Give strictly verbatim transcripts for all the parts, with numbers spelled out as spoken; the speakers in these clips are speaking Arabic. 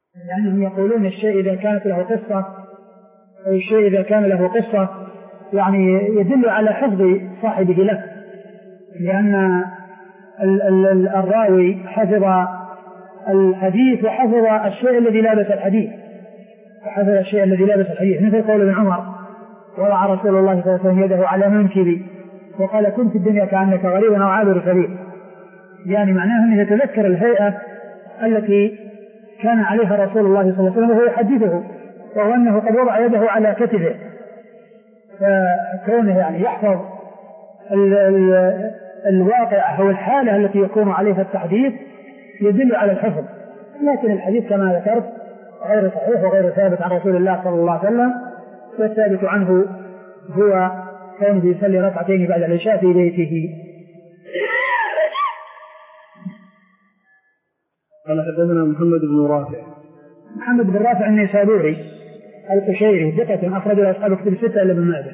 لأنهم يقولون الشيء إذا كانت له قصة أو الشيء إذا كان له قصة يعني يدل على حفظ صاحبه له، لأن الراوي حفظ الحديث وحفظ الشيء الذي لابس الحديث وحفظ الشيء الذي لابس الحديث، مثل قول ابن عمر: وضع رسول الله صلى الله عليه وسلم يده على منكبي وقال: كن في الدنيا كأنك غريب أو عابر سبيل، يعني معناه أنه يتذكر الهيئة التي كان عليها رسول الله صلى الله عليه وسلم وهو يحدثه، وهو أنه قد وضع يده على كتفه، فكونه يعني يحفظ ال ال الواقع أو الحالة التي يكون عليها التحديث يدل على الحفظ. لكن الحديث كما ذكرت غير صحيح وغير ثابت عن رسول الله صلى الله عليه وسلم، والثابت عنه هو كونه يصلي ركعتين بعد العشاء في بيته. قال حدثنا محمد بن رافع. محمد بن رافع النيسابوري القشيري ثقة أخرج له أصحاب كتب الستة إلا ابن ماجه.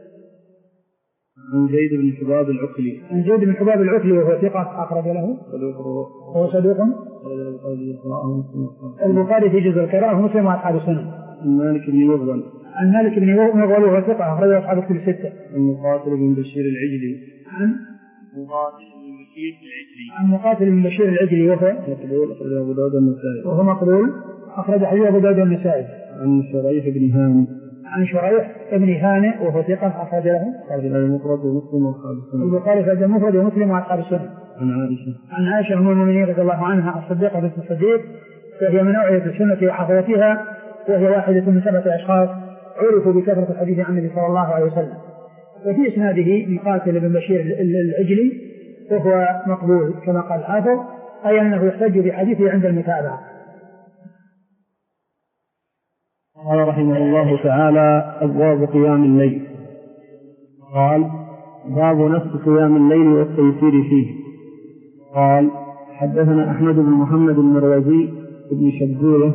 عن زيد بن حباب العقلي. عن زيد بن حباب العقلي وهو ثقة أخرج له. هو صدوق. البخاري في جزء القراءة ومسلم وأصحاب السنن. عن مالك بن مغول. عن مالك بن مغول وهو ثقة أخرج له أصحاب كتب الستة. عن مقاتل بن بشير العجلي. عن مقاتل بن بشير العجلي. عن مقاتل بن بشير العجلي وهو مقبول أخرج أبو داود النسائي. وهو مقبول أخرج حديث أبو داود النسائي. عن شريح بن هانئ. عن شريح بن هانئ وهو ثقة أخرج له المفرد ومسلم وأصحاب السنن. البخاري في المفرد ومسلم وأصحاب السنن. عن عائشة. عن عائشة أم المؤمنين رضي الله عنها الصديقة بنت الصديق، وهي من أوعية السنة وحفظتها، وهي واحدة من سبعة أشخاص عرفوا بكثرة الحديث عن النبي صلى الله عليه وسلم. وفي إسناده مقاتل بن بشير العجلي وهو مقبول كما قال الحافظ، أي أنه يحتج بحديثه عند المتابعة. قال رحمه الله تعالى: أبواب قيام الليل. قال: باب نص قيام الليل والتيسير فيه. قال: حدثنا أحمد بن محمد المروزي بن شبوله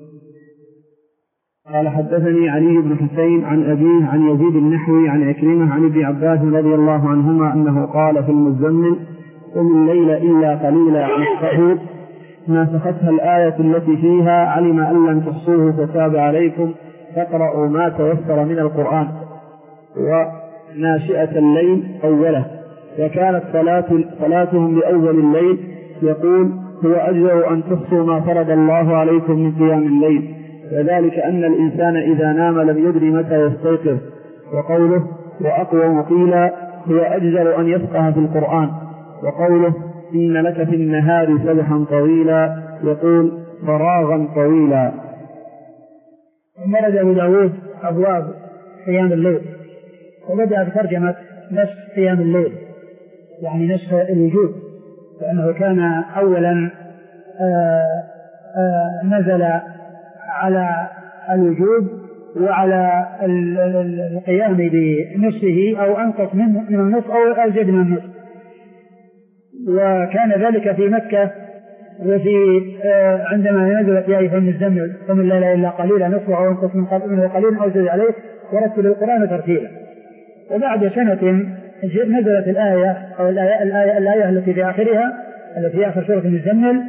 قال: حدثني علي بن حسين عن أبيه عن يزيد النحوي عن عكرمة عن ابن عباس رضي الله عنهما أنه قال في المزمل: قم الليل إلا قليلا نصفه ناسختها الآية التي فيها علم أن لن تحصوه فتاب عليكم فاقرأوا ما تيسر من القرآن، وناشئة الليل أوله. وكانت صلاتهم بأول الليل يقول: هو أجر أن تحصوا ما فرض الله عليكم من قيام الليل، وذلك أن الإنسان إذا نام لم يدري متى يستيقظ. وقوله: وأقوم قيل هو أجر أن يفقه في القرآن. وقوله: إن لك في النهار سبحا طويلا يقول فراغا طويلا. مرد أبو داود أبواب قيام الليل، وبدأ بترجمة نصف قيام الليل، يعني نصف الوجود، لأنه كان أولا آآ آآ نزل على الوجود وعلى القيام بنصفه أو أنقص من النصف أو أزيد من النصف. وكان ذلك في مكة، وفي عندما نزلت يا أيها المزمل قم الليل إلا قليلا نصفه أو انقص منه قليلا أو زد عليه ورتل القرآن ترتيلا. وبعد سنة نزلت الآية أو الآية, الآية, الآية التي في آخرها التي في آخر سورة المزمل،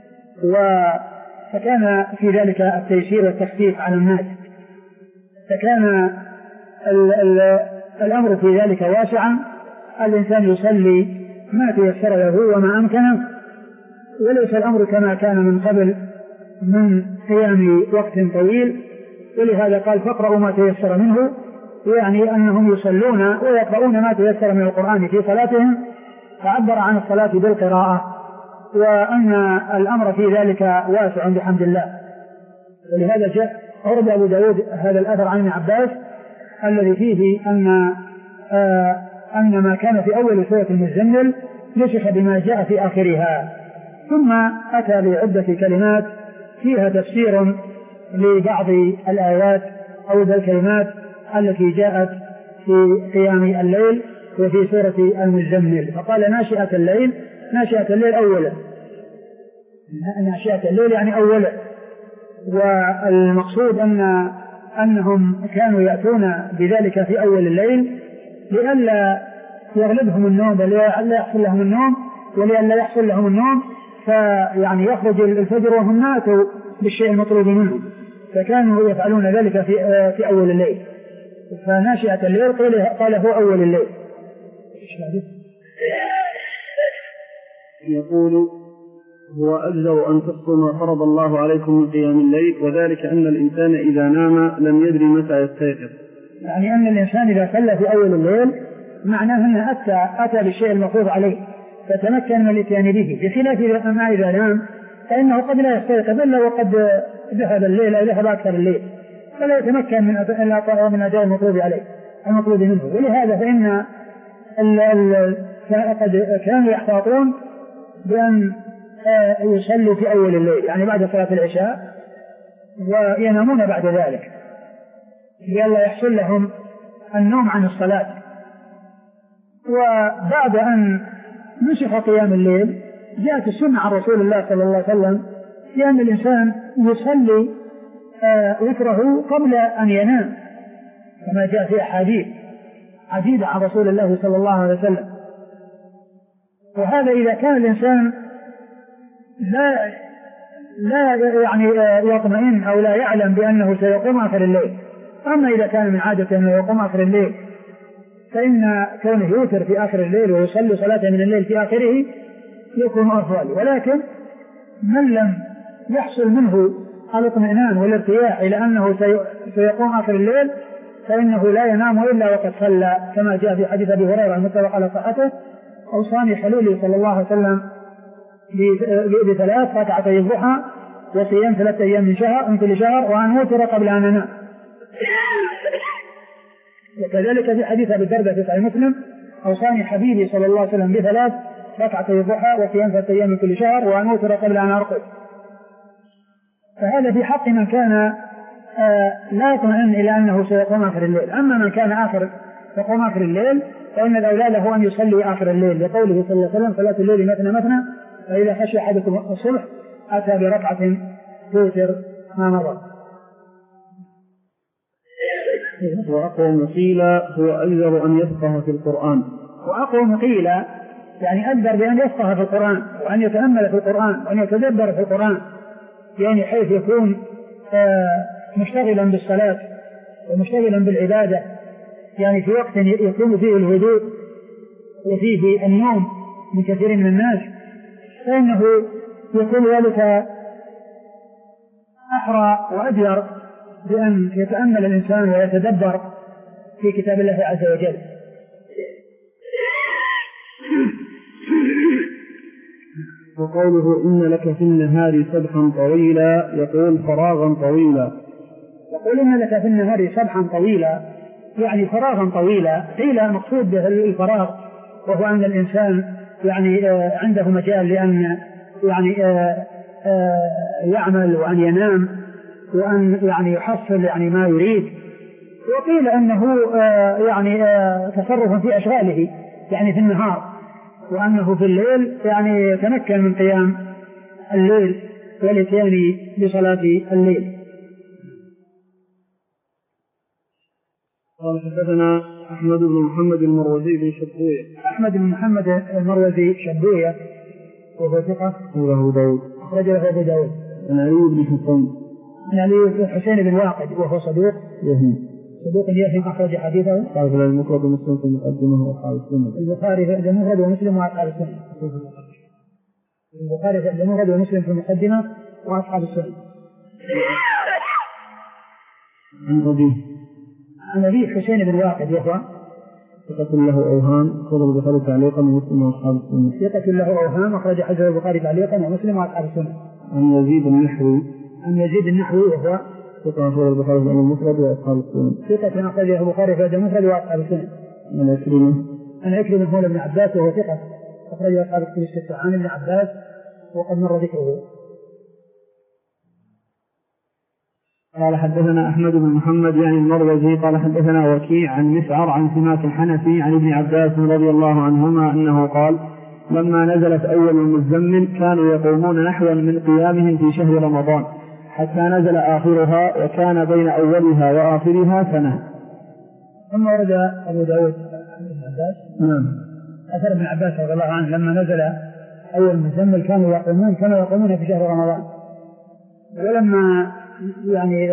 فكان في ذلك التيسير والتخفيف على الناس، فكان ال ال الأمر في ذلك واسعا. الإنسان يصلي ما تيسر له وما أمكنه، وليس الأمر كما كان من قبل من قيام وقت طويل. ولهذا قال: فاقرأوا ما تيسر منه، يعني أنهم يصلون ويقرؤون ما تيسر من القرآن في صلاتهم، فعبر عن الصلاة بالقراءة، وأن الأمر في ذلك واسع بحمد الله. ولهذا جاء أورد أبو داود هذا الأثر عن ابن عباس الذي فيه أن آه أن ما كان في أول سورة المزمل نسخ بما جاء في آخرها، ثم أتى بعدة كلمات فيها تفسير لبعض الآيات أو الكلمات التي جاءت في قيام الليل وفي سورة المزمل. فقال: ناشئة الليل، ناشئة الليل أولا، ناشئة الليل يعني أولا. والمقصود أن أنهم كانوا يأتون بذلك في أول الليل لئلا يغلبهم النوم ولئلا يحصل لهم النوم ولئلا يحصل لهم النوم فيعني يخرج الفجر وهم ماتوا بالشيء المطلوب منهم، فكانوا يفعلون ذلك في في أول الليل، فناشئة الليل قال هو أول الليل. يقول هو أجزر أن تصوا ما فرض الله عليكم من قيام الليل، وذلك أن الإنسان إذا نام لم يدري متى يستيقظ. يعني أن الإنسان إذا صلى في أول الليل معناه أنه أتى, أتى بالشيء المفروض عليه فتمكن من الاتيان به، بخلاف ما إذا نام فإنه قد لا يستيقظ إلا وقد ذهب الليل أو ذهب أكثر الليل، فلا يتمكن من من أداء المطلوب عليه المطلوب منه. ولهذا فإن ال ال قد كانوا يحتاطون بأن يصلوا في أول الليل، يعني بعد صلاة العشاء، وينامون بعد ذلك لئلا يحصل لهم النوم عن الصلاة. وبعد أن نسخ قيام الليل جاءت السنة عن رسول الله صلى الله عليه وسلم بأن الإنسان يصلي وتره قبل أن ينام، كما جاء في أحاديث عديدة عن رسول الله صلى الله عليه وسلم. وهذا إذا كان الإنسان لا لا يعني يطمئن أو لا يعلم بأنه سيقوم آخر الليل. أما إذا كان من عادة أنه يقوم آخر الليل فإن كونه يوتر في آخر الليل ويصلي صلاة من الليل في آخره يكون أفضل. ولكن من لم يحصل منه الاطمئنان والارتياح إلى أنه سيقوم آخر الليل فإنه لا ينام إلا وقد صلى، كما جاء في حديث أبي هريرة المتفق على صحته: أوصاني خليلي صلى الله عليه وسلم بثلاث ركعتي الضحى وصيام ثلاثة أيام من شهر من كل شهر وأن أوتر قبل أن أنام. وكذلك في حديث أبي الدرداء في صحيح مسلم: أوصاني حبيبي صلى الله عليه وسلم بثلاث ركعتي الضحى وصيام ثلاثة أيام من كل شهر وأن أوتر قبل أن أرقد. فهذا في حق من كان آه لا يطمئن إلى أنه سيقوم آخر الليل. أما من كان آخر يقوم آخر الليل فإن الأولى له أن يصلي آخر الليل، لقوله صلى الله عليه وسلم: صلاة الليل مثنى مثنى فإذا خشي أحدكم الصبح أتى بركعة توتر ما مضى. وأقوم قيل هو أجدر أن يفقه في القرآن. وأقوم قيل يعني أجدر بأن يفقه في القرآن وأن يتأمل في القرآن وأن يتدبر في القرآن، يعني حيث يكون آه مشتغلا بالصلاة ومشتغلا بالعبادة، يعني في وقت يكون فيه الهدوء وفيه النوم من كثير من الناس، فإنه يكون ذلك أحرى وأجدر بأن يتأمل الإنسان ويتدبر في كتاب الله عز وجل. وقوله إن لك في النهار سبحا طويلا يقول فراغا طويلا. يقول إن لك في النهار سبحا طويلا يعني فراغا طويلا، قيل مقصود به الفراغ وهو أن الإنسان يعني عنده مجال لأن يعني يعمل وأن ينام وأن يعني يحصل يعني ما يريد. وقيل أنه يعني تصرف في أشغاله يعني في النهار، وأنه في الليل يعني يتمكن من قيام الليل والاتيان بصلاة الليل. قال حدثنا أحمد بن محمد المروزي بن شبوية. أحمد بن محمد المروزي شبوية وهو ثقة وله داود رجله أبو داود. عن علي بن حسين عن علي بن حسين بن واقد وهو صدوق يهم صدوق يهم أخرج حديثه قال في المفرد ومسلم في المقدمة وأصحاب السنة. البخاري في المفرد ومسلم وأصحاب السنة. البخاري في المفرد ومسلم في المقدمة وأصحاب السنة. عن أبيه عن أبيه حسين بن واقد وهو ثقة له أوهام أخرج البخاري تعليقا ومسلم وأصحاب السنة. ثقة له أوهام أخرج حديث البخاري تعليقا ومسلم وأصحاب السنة. عن يزيد النحوي عن يزيد النحوي وهو ثقة أخرج البخاري في المفرد وأصحاب السنة. ثقة أخرجه البخاري في المفرد وأصحاب السنة. عن عكرمة عن عكرمة مولى ابن عباس وهو ثقة أخرجه أصحاب الكتب الستة عن ابن عباس وقد مر ذكره. قال حدثنا أحمد بن محمد يعني المروزي قال حدثنا وكيع عن مسعر عن سماك الحنفي عن ابن عباس رضي الله عنهما أنه قال: لما نزلت أول المزمل كانوا يقومون نحوا من قيامهم في شهر رمضان حتى نزل آخرها وكان بين أولها وآخرها سنة. ثم ورد أبو داود عن ابن عباس نعم أثر ابن عباس رضي الله عنه لما نزل أول المزمل كانوا يقومون كانوا يقومون في شهر رمضان ولما يعني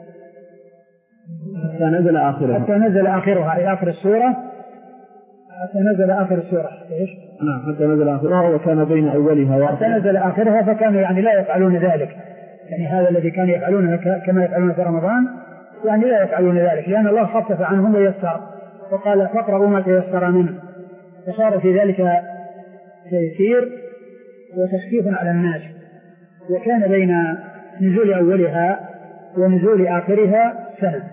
حتى نزل آخرها حتى نزل آخرها إلى آخر السورة حتى نزل آخر السورة إيش؟ نعم حتى نزل آخرها وكان بين أولها وآخرها حتى نزل آخرها فكانوا يعني لا يفعلون ذلك، يعني هذا الذي كانوا يفعلونه كما يفعلون في رمضان يعني لا يفعلون ذلك، لأن الله خفف عنهم ويسر وقال فاقرأوا ما تيسر منه، فصار في ذلك تيسير وتخفيف على الناس. وكان بين نزول أولها ونزول آخرها سنة.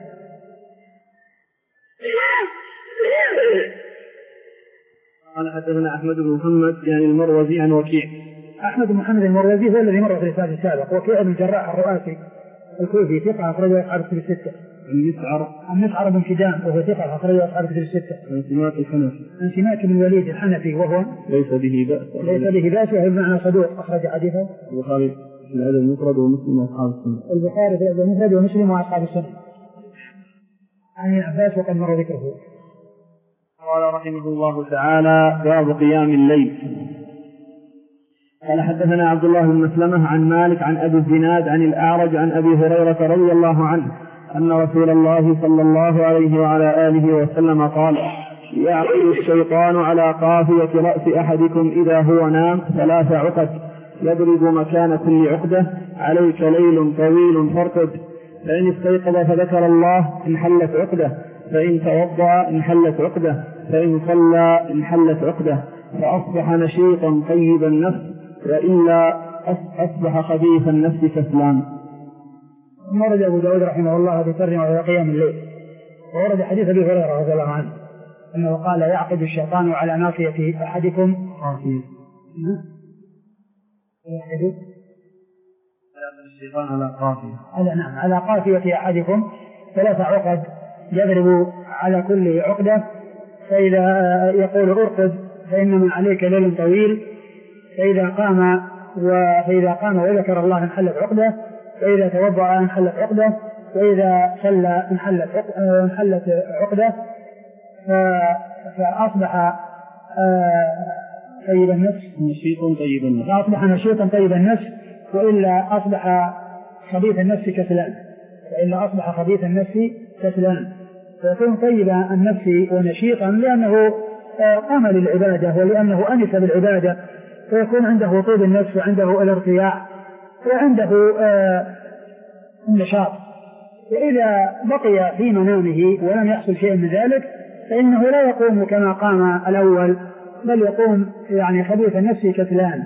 قال حدثنا أحمد بن محمد يعني المروزي عن وكيع. أحمد بن محمد المروزي هو الذي مر في الإسناد السابق. وكيع بن الجراح الرؤاسي الكوفي ثقة أخرجه أصحاب الكتب الستة. عن مسعر عن مسعر بن كدام وهو ثقة أخرجه أصحاب الكتب الستة. عن سماك الحنفي عن سماك بن الوليد الحنفي وهو ليس به بأس ليس به بأس وهو بمعنى صدوق أخرج حديثه البخاري في الأدب المفرد ومسلم وأصحاب السنة. البخاري في الأدب المفرد ومسلم وأصحاب السنة. عن العباس وقد مر ذكره. قال رحمه الله تعالى باب قيام الليل. قال حدثنا عبد الله بن مسلمة عن مالك عن أبي الزناد عن الأعرج عن أبي هريرة رضي الله عنه أن رسول الله صلى الله عليه وعلى آله وسلم قال يعقد الشيطان على قافية رأس أحدكم إذا هو نام ثلاث عقد يضرب مكان كل عقدة عليك ليل طويل فارقد فإن استيقظ فذكر الله انحلت عقدة فإن توضأ انحلت عقدة فإن صلى انحلت عقدة فأصبح نشيطا طيب النفس وإلا أصبح خبيث النفس كسلان. ورد أبو داود رحمه الله في ترجمة على قيام الليل. وورد حديث أبي هريرة رضي الله عنه أنه قال يعقد الشيطان على ناصية أحدكم قافية يعقد الشيطان على قافية على نعم على قافية أحدكم ثلاث عقد يضرب على كل عقدة فإذا يقول ارقد فإن من عليك ليل طويل فإذا قام وفإذا قام وذكر الله انحلت عقدة وإذا توضأ انحلت عقدة وإذا صلى انحلت انحلت عقدة فأصبح طيب النفس نشيط طيب النفس فأصبح نشيطا طيب النفس وإلا أصبح خبيث النفس كسلان وإلا أصبح خبيث النفس كسلان فيكون طيب النفس ونشيطا لأنه قام للعبادة ولأنه أنس بالعبادة فيكون عنده طيب النفس وعنده الارتياح وعنده النشاط. وإذا بقي في منامه ولم يحصل شيء من ذلك فإنه لا يقوم كما قام الأول بل يقوم يعني خبيث النفس كسلان.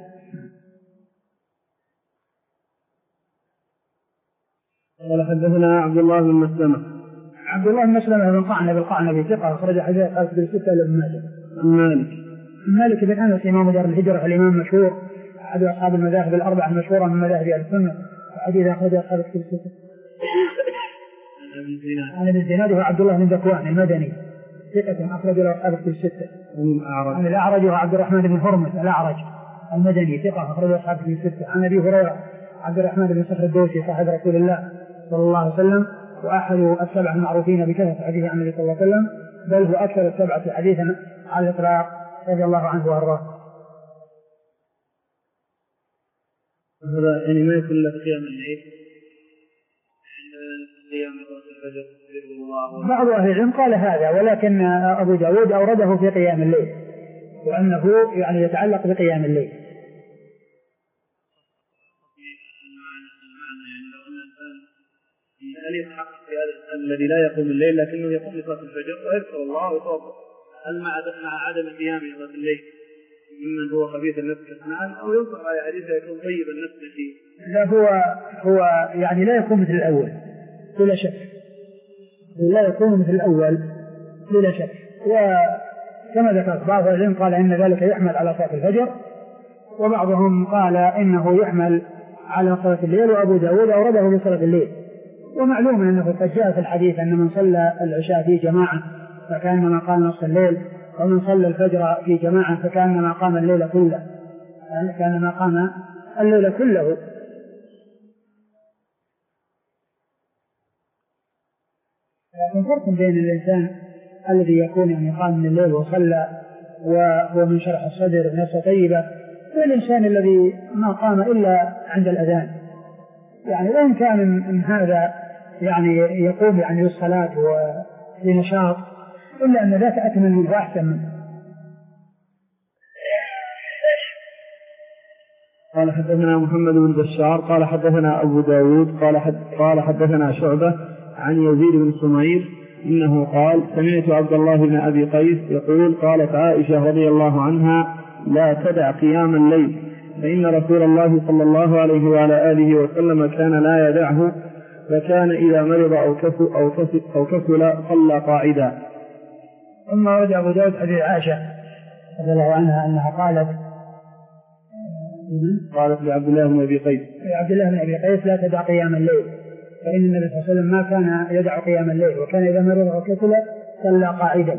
قال حدثنا عبد الله بن مسلمة عبد الله بن مسلمة بن قعنب القعنبي ثقة أخرج حديث أصحاب الستة لابن ماجه. مالك مالك بن أنس إمام دار الهجرة الإمام مشهور أحد أصحاب المذاهب الأربعة المشهورة من مذاهب أهل السنة وحديث أخرج أصحاب الستة. عن ابن الزناد هو عبد الله بن ذكوان المدني ثقة أخرج له أصحاب الستة. عن الأعرج هو عبد الرحمن بن هرمز الأعرج المدني ثقة أخرج له أصحاب الستة. عن أبي هريرة عبد الرحمن بن صخر الدوسي صاحب رسول الله صلى الله عليه وسلم وأحد السبع المعروفين بكثرة حديث عن النبي صلى الله عليه وسلم بل هو أكثر السبعة حديثا على الإطلاق رضي الله عنه وأرضاه. هذا يعني ما يكون له قيام الليل قيام الفجر. بعض أهل العلم قال هذا ولكن أبو داود أورده في قيام الليل وأنه يعني يتعلق بقيام الليل. هل يتحقق في هذا الذي لا يقوم الليل لكنه يقوم لصلاة الفجر ويذكر الله ويتوضأ هل مع عدم قيامه لصلاة الليل ممن هو خبيث النفس كسلان أو ينصح على حديث يكون طيب النفس فيه؟ لا هو هو يعني لا يكون مثل الأول بلا شك لا يكون مثل الأول بلا شك. وكما ذكرت بعض العلم قال إن ذلك يحمل على صلاة الفجر وبعضهم قال إنه يحمل على صلاة الليل وأبو داود أورده بصلاة الليل. ومعلوم أنه قد جاء في الحديث أن من صلى العشاء في جماعة فكأنما قام نصف الليل ومن صلى الفجر في جماعة فكأنما قام الليل كله كأنما قام الليل كله. لكن فرق بين الإنسان الذي يكون يعني قام من الليل وصلى وهو من شرح الصدر ونفسه طيبة والإنسان الذي ما قام إلا عند الأذان يعني وإن كان من هذا يعني يقوم يعني بالصلاة وبنشاط، إلا أن ذاك أكمل منه وأحسن منه. قال حدثنا محمد بن بشار قال حدثنا أبو داود قال, حد قال حدثنا شعبة عن يزيد بن سمير إنه قال سمعت عبد الله بن أبي قيس يقول قالت عائشة رضي الله عنها لا تدع قيام الليل فإن رسول الله صلى الله عليه وعلى آله وسلم كان لا يدعه، فكان إذا مرض أو كسل أو كسل, أو كسل صلى قاعدا. ثم ورد أبو داود حديث عائشة رضي الله عنها أنها قالت قالت لعبد الله بن أبي قيس لعبد الله بن أبي قيس لا تدع قيام الليل، فإن النبي صلى الله عليه وسلم ما كان يدع قيام الليل، وكان إذا مرض أو كسل صلى قاعدا.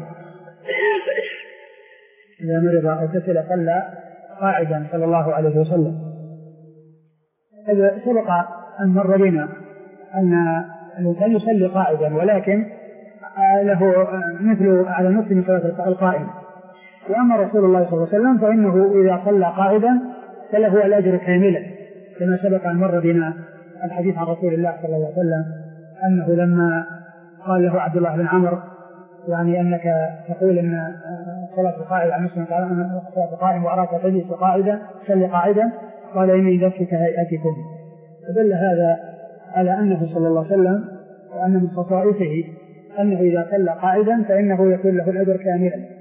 إذا مرض أو كسل صلى قاعدا صلى الله عليه وسلم. سبق أن مر بنا أن الإنسان يصلي قاعدا، ولكن له مثل على نصف من صلاة القائم. وأما رسول الله صلى الله عليه وسلم فإنه إذا صلى قاعدا فله الأجر كاملا، كما سبق أن مر بنا الحديث عن رسول الله صلى الله عليه وسلم أنه لما قال له عبد الله بن عمرو يعني أنك تقول أن صلاة القائد عن مسلم صلاة القائم وأراك تجلس قاعدا صلي قاعدا، قال إني ذكرك هيئتكم. فدل هذا على أنه صلى الله عليه وسلم وأن من خصائصه أنه إذا صلى قاعدا فإنه يكون له الأجر كاملا.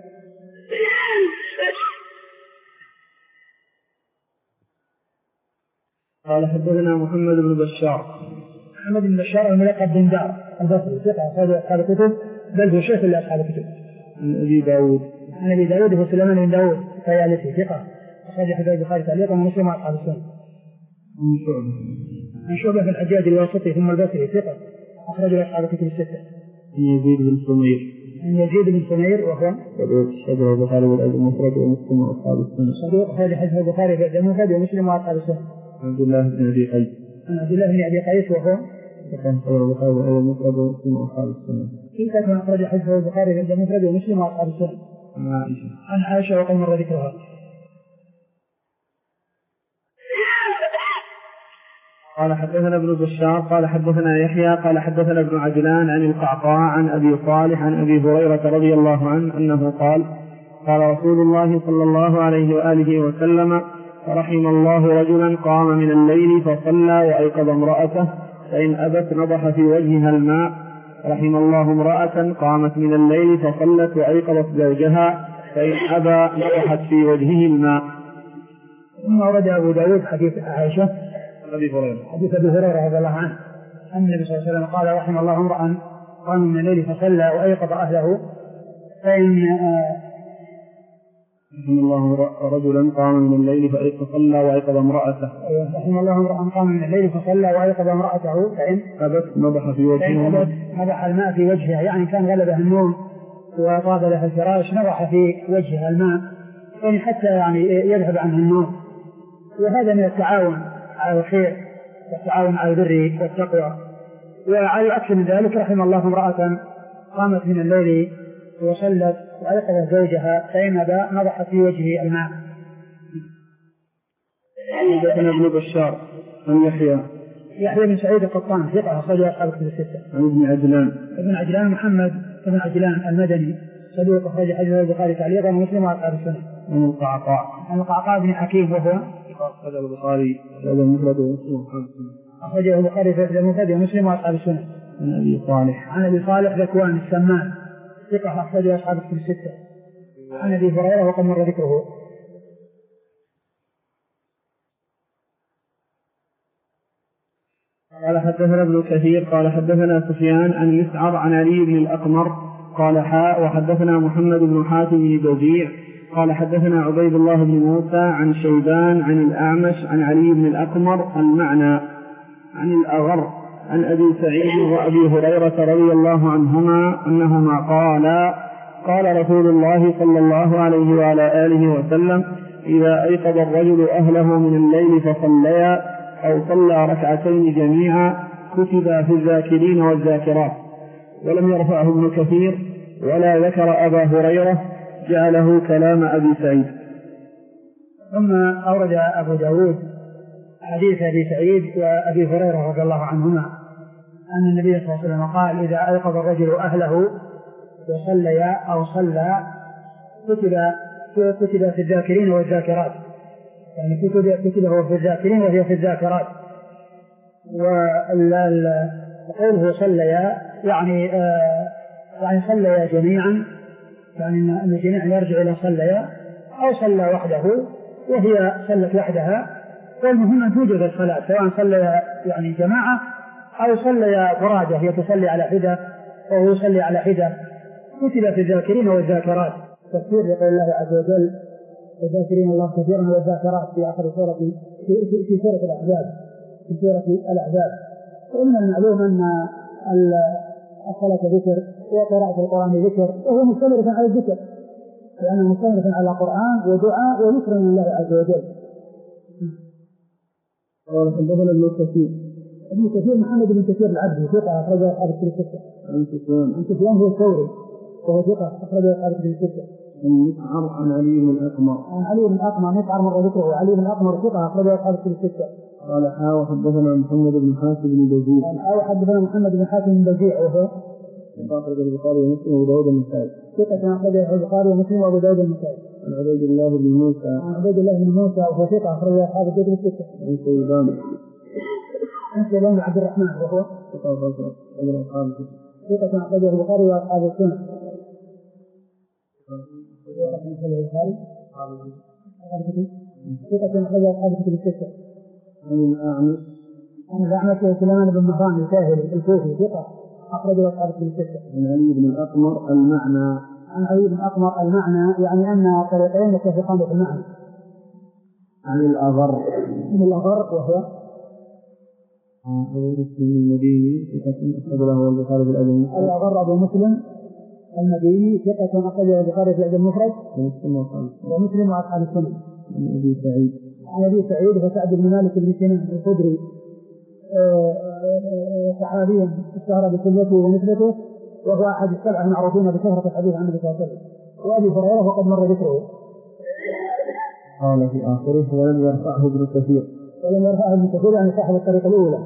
قال حدثنا محمد بن بشار محمد بن بشار الملقب بن دار البصري ثقة أخرج أصحاب الكتب، بل هو شيخ لأصحاب الكتب. عن أبي داود عن أبي داود هو سليمان بن داود الطيالسي ثقة أخرج حديث البخاري تعليقا ومسلم وأصحاب السنن. عن شعبة عن شعبة في الحجاج الواسطي ثم البصري ثقة أخرج أصحاب الكتب الستة. عن يزيد بن سمير عن يزيد بن سمير وهو صدوق أخرج البخاري والأدب المفرد ومسلم وأصحاب السنن. صدوق أخرج حديث البخاري والأدب المفرد ومسلم وأصحاب السنن. عن عبد الله بن أبي قيس عن عبد الله بن أبي قيس وهو أخرج البخاري والأدب المفرد ومسلم وأصحاب السنن. كيف كان أخرج حديث البخاري والأدب المفرد ومسلم وأصحاب السنن. عن عائشة عن عائشة وقد مر ذكرها. قال حدثنا ابن بشار قال حدثنا يحيى قال حدثنا ابن عجلان عن القعقاع عن أبي صالح عن أبي هريرة رضي الله عنه أنه قال قال رسول الله صلى الله عليه وآله وسلم رحم الله رجلا قام من الليل فصلى وأيقظ امرأته فإن أبت نضح في وجهها الماء. رحم الله امرأة قامت من الليل فصلت وأيقظت زوجها فإن أبى نضحت في وجهه الماء. ثم ورد أبو داود حديث عائشة أبي هريرة حديث أبي هريرة رضي الله عنه أن النبي صلى الله عليه وسلم قال رحم الله امرأ قام من الليل فصلى وأيقظ أهله فإن رحم الله رجلا قام من الليل فصلى وأيقظ امرأته. رحم الله امرأ قام من الليل فصلى وأيقظ امرأته فإن أبت نضح في وجهه نضح الماء في وجهها، يعني كان غلبه النوم وطاب له الفراش نضح في وجهها الماء يعني حتى يعني يذهب عنه النوم. وهذا من التعاون على الخير والتعاون على البر والتقوى. وعلى العكس من ذلك رحم الله امرأة قامت من الليل وصلت وأيقظت زوجها فإن أبى نضحت في وجهه الماء. حدثنا ابن بشار عن يحيى يحيى بن سعيد القطان ثقة أخرج أصحاب الكتب الستة. عن ابن عجلان ابن عجلان محمد ابن عجلان المدني صدوق أخرج حديث البخاري تعليقا ومسلم وأصحاب السنن. عن القعقاع عن القعقاع بن حكيم وهو أخرج البخاري والأدب المفرد ومسلم وأصحاب السنن. أخرجه البخاري في الأدب المفرد ومسلم وأصحاب السنن. عن أبي صالح عن أبي صالح ذكوان السمان ثقة أخرج أصحاب الكتب الستة. عن أبي هريرة وقد مر ذكره. قال حدثنا ابن كثير قال حدثنا سفيان عن مسعر عن علي بن الأقمر قال حاء وحدثنا محمد بن حاتم بن بزيع قال حدثنا عبيد الله بن موسى عن شيبان عن الأعمش عن علي بن الأقمر المعنى. عن الأغر عن أبي سعيد وأبي هريرة رضي الله عنهما أنهما قالا قال رسول الله صلى الله عليه وعلى آله وسلم إذا أيقظ الرجل أهله من الليل فصليا أو صلى ركعتين جميعا كتبا في الذاكرين والذاكرات. ولم يرفعه ابن كثير ولا ذكر أبا هريرة جعله كلام أبي سعيد. ثم أورد أبو داود حديث أبي سعيد وأبي هريرة رضي الله عنهما أن النبي صلى الله عليه وسلم قال: إذا أيقظ الرجل أهله وصلي أو صلى كتب كتب في الذاكرين والذاكرات، يعني كتب كتب هو في الذاكرين وهي في الذاكرات. وقوله صلي يعني آه يعني صلي جميعا، يعني أن الجميع يرجع إلى صلي أو صلى وحده وهي صلت وحدها. والمهم أن توجد الصلاة سواء صلى يعني جماعة أو صلى فرادة، هي تصلي على حدة وهو يصلي على حدة. كتب في الذاكرين والذاكرات، تفسير لقول الله عز وجل: الذاكرين الله كثيرا والذاكرات في آخر سورة في, في, في سورة الأحزاب في سورة الأحزاب. ومن المعلوم أن الصلاة ذكر وقراءة القرآن ذكر، وهو مستمر على الذكر لأنه مستمر على القرآن ودعاء وذكر لله عز وجل. قال حدثنا ابن كثير ابن كثير محمد بن كثير العبدي ثقة أخرجه أصحاب الكتب الستة. عن سفيان عن سفيان هو الثوري وهو ثقة أخرجه أصحاب الكتب الستة. عن مسعر عن علي بن الأقمر عن علي بن الأقمر مسعر مر ذكره، علي بن الأقمر ثقة أخرجه أصحاب الكتب الستة. قال حاء حدثنا محمد بن حاتم بن بزيع قال حاء حدثنا محمد بن حاتم بن بزيع وهو أخرج البخاري ومسلم وأبو داود النسائي ثقة أخرجه البخاري ومسلم وأبو داود النسائي. عن عبيد الله بن موسى عن عبيد الله بن موسى وهو ثقة أخرجه أصحاب الكتب الستة. عن شيبان عن شيبان بن عبد الرحمن وهو ثقة أخرجه أصحاب الكتب ثقة أخرجه البخاري وأصحاب السنة. ثقة أخرجه البخاري ثقة أخرجه أصحاب الكتب الستة. عن الأعمش عن الأعمش سليمان بن مهران الكاهلي الكوفي ثقة أخرجه أصحاب الكتب الستة. عن علي بن الأقمر المعنى عن علي بن الأقمر المعنى يعني أن طريقين متفقان في المعنى. عن الأغر من الأغر وهو أبو مسلم المديني ثقة أخرج له البخاري في الأدب المفرد. الأغر أبو مسلم المديني ثقة أخرجه البخاري في الأدب المفرد ومسلم وأصحاب السنن. عن أبي سعيد عن أبي سعيد وسعد بن مالك بن سنان الخدري صحابي اشتهر بكليته ونسبته، وهو أحد السبعة المعروفين بكثرة الحديث عن النبي صلى الله عليه وسلم. وأبي هريرة وقد مر ذكره. قال في آخره: ولم يرفعه ابن كثير ولم يرفعه ابن كثير يعني صاحب الطريقة الأولى.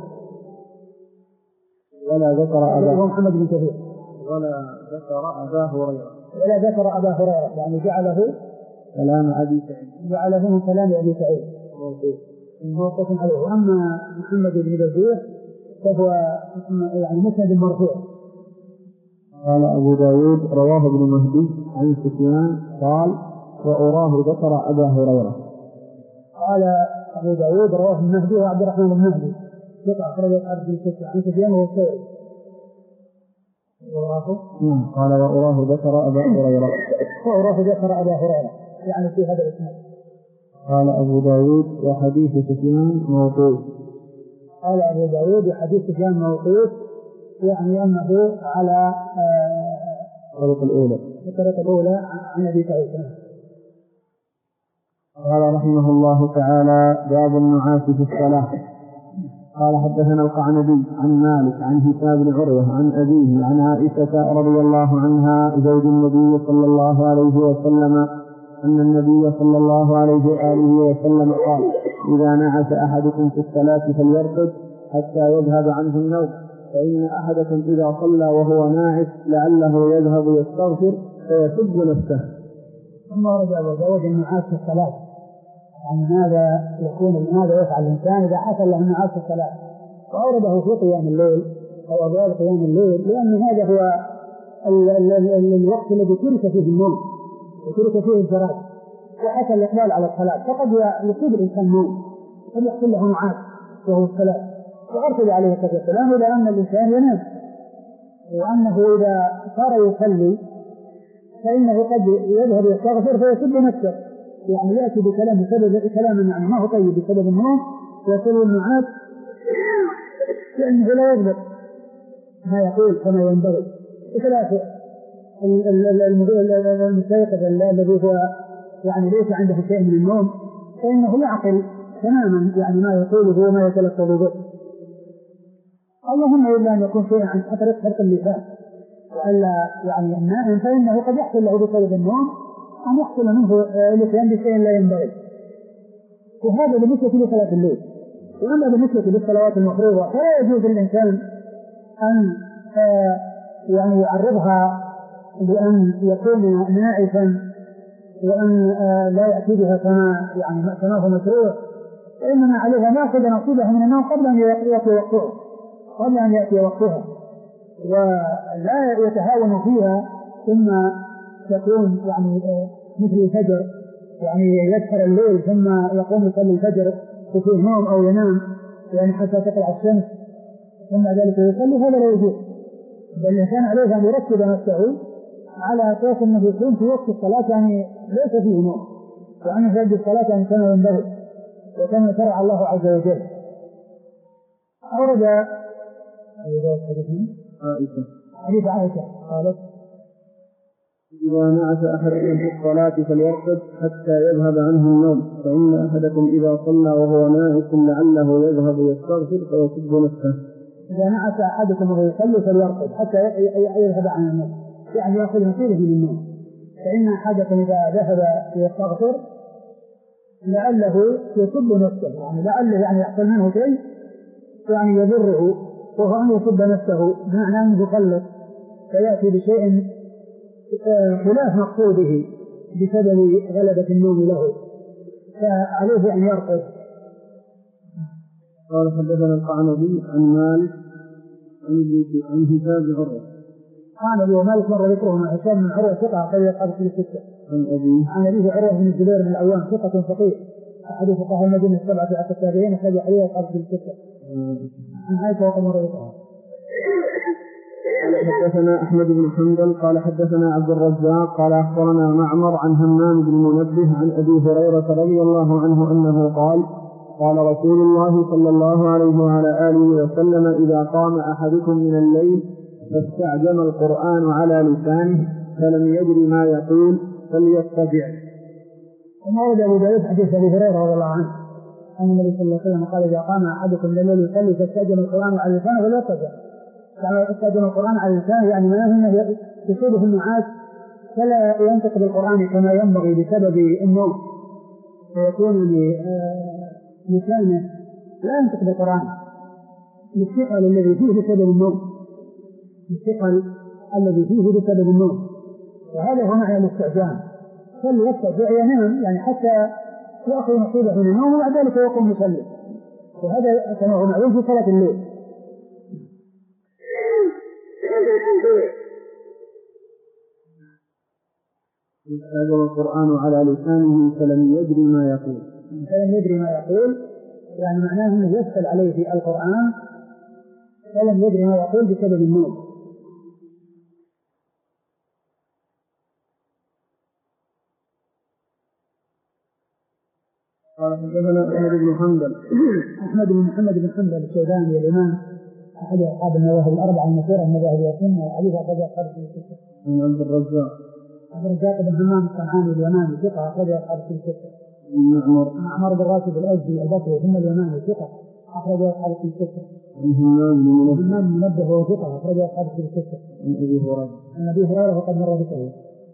ولا ذكر أبا محمد بن كثير ولا ذكر أبا هريرة ولا ذكر أبا هريرة يعني جعله كلام أبي سعيد جعله من كلام أبي سعيد موقف عليه. وأما محمد بن بزيع فهو يعني مسند مرفوع. قال أبو داود رواه ابن مهدي عن سفيان قال: وأراه ذكر أبا هريرة. قال أبو داود رواه ابن مهدي وعبد الرحمن بن مهدي ثقة أخرجه أصحاب الكتب الستة. عن سفيان وهو الثوري. قال: وأراه ذكر أبا هريرة. وأراه ذكر أبا هريرة يعني في هذا الإسناد. قال أبو داود: وحديث سفيان موقوف. قال أبو داود: وحديث سفيان موقوف يعني أنه على الطريقة الأولى الطريقة الأولى عن أبي سعيد. قال رحمه الله تعالى: باب النعاس في الصلاة. قال حدثنا القعنبي عن مالك عن هشام بن عروة عن أبيه عن عائشة رضي الله عنها زوج النبي صلى الله عليه وسلم أن النبي صلى الله عليه وآله وسلم قال: إذا نعس أحدكم في الصلاة فليرقد حتى يذهب عنه النوم، فإن أحدكم إذا صلى وهو ناعس لعله يذهب يستغفر فيسب نفسه. ثم ورد أبو داود النعاس في الصلاة، يعني ماذا يكون ماذا يفعل الإنسان إذا حصل له النعاس في الصلاة، وأورده في قيام الليل أو أبواب قيام الليل، لأن هذا هو ال ال ال الوقت الذي ترك فيه النوم وترك فيه الفراش وحصل الإقبال على الصلاة، فقد يصيب الإنسان نوم قد يحصل له نعاس وهو الصلاة. وأرشد عليه الصلاة والسلام إلى أن الإنسان ينام، وأنه إذا صار يصلي فإنه قد يذهب يستغفر فيسب نفسه، يعني يأتي بكلام بسبب كلام يعني ما هو طيب بسبب النوم ويصل النعاس، لأنه لا يضبط ما يقول كما ينبغي. بخلاف المستيقظ الذي هو يعني ليس عنده شيء من النوم فإنه يعقل تماما يعني ما يقوله وما يتلفظ به، اللهم إلا أن يكون شيء عن طريق حرق اللسان، وألا يعني النائم فإنه قد يحصل له بسبب النوم أن يحصل منه الاتيان بشيء لا ينبغي. وهذا بالنسبة لصلاة الليل. وأما بالنسبة للصلوات المفروضة فلا يجوز للإنسان أن يعني يعرضها بأن يكون ناعسا وأن لا يأتي بها كما يعني كما هو مشروع، وإنما عليها أن يأخذ نصيبها من النوم قبل أن يأتي وقتها قبل أن يأتي وقتها ولا يتهاون فيها ثم تكون يعني مثل الفجر، يعني يسهر الليل ثم يقوم يصلي الفجر وفيه نوم أو ينام يعني حتى تطلع الشمس ثم ذلك يصلي، هذا لا يجوز. بل الإنسان عليه أن يرتب نفسه على أساس أنه يكون في وقت الصلاة يعني ليس فيه نوم، وأن يؤدي الصلاة يعني كما ينبغي وكما شرع الله عز وجل. أورد حديث عائشة قالت: إذا نعس أحدكم في الصلاة فليرقد حتى يذهب عنه النوم، فإن أحدكم إذا صلى وهو ناعس لعله يذهب يستغفر فيصب نفسه. إذا نعس أحدكم وهو يصلي فليرقد حتى يذهب عن النوم، يعني يأخذ نصيبه من النوم، فإن أحدكم إذا ذهب يستغفر لعله يصب نفسه، يعني لعله يعني يحصل منه شيء يعني يضره، وهو أن يصب نفسه بمعنى أنه يخلط فيأتي بشيء خلاف مقصوده بسبب غلبة النوم له، فعليه أن يرقد. قال: حدثنا القعنبي عن مالك عن هشام بن عروة. قال: ومالك مر ذكره مع هشام بن عروة ثقة أخرج أصحاب الكتب الستة. عن أبيه عن أبيه عروة بن الزبير بن العوام ثقة فقيه أحد فقهاء المدينة السبعة في عصر التابعين أخرج حديث أصحاب الكتب الستة. عن عائشة وقد مر ذكرها. حدثنا أحمد بن حنبل قال حدثنا عبد الرزاق قال أخبرنا معمر عن همام بن منبه عن أبي هريرة رضي الله عنه أنه قال: قال رسول الله صلى الله عليه وعلى آله وسلم: إذا قام أحدكم من الليل فاستعجم القرآن على لسانه فلم يدر ما يقول فليضطجع. وما ورد أبو داود حديث أبي هريرة رضي الله عنه أن النبي صلى الله عليه وسلم قال: إذا قام أحدكم من الليل يصلي فاستعجم القرآن على لسانه فليضطجع. يعني استخدم القرآن على لسانه يعني معناه أنه يصيبه النعاس فلا ينطق بالقرآن كما ينبغي بسبب النوم، فيكون لسانه لا ينطق بالقرآن للثقل الذي فيه بسبب النوم، للثقل الذي فيه بسبب النوم، وهذا هو معنى الاستعجام. فليستطيع ينام يعني حتى يأخذ نصيبه من النوم وبعد ذلك يقوم يصلي، وهذا كما هو معروف في صلاة الليل. استعجم القرآن على لسانه فلم يدري ما يقول. فلم يدري ما يقول يعني معناه أنه يسهل عليه في القرآن فلم يدري ما يقول بسبب النوم. قال حدثنا أحمد بن حنبل أحمد بن محمد بن حنبل الشيباني الإمام أحد أصحاب المذاهب الأربعة المشهورة المذاهب السنة وحديث أخرج أصحاب الستة. عن عبد الرزاق عبد الرزاق بن همام الصنعاني اليماني ثقة أخرج أصحاب الستة. معمر معمر بن راشد الأزدي البصري ثم اليماني ثقة أخرج أصحاب الستة. عن همام بن منبه وهو ثقة أخرج أصحاب الستة. عن أبي هريرة عن أبي هريرة وقد مر ذكره.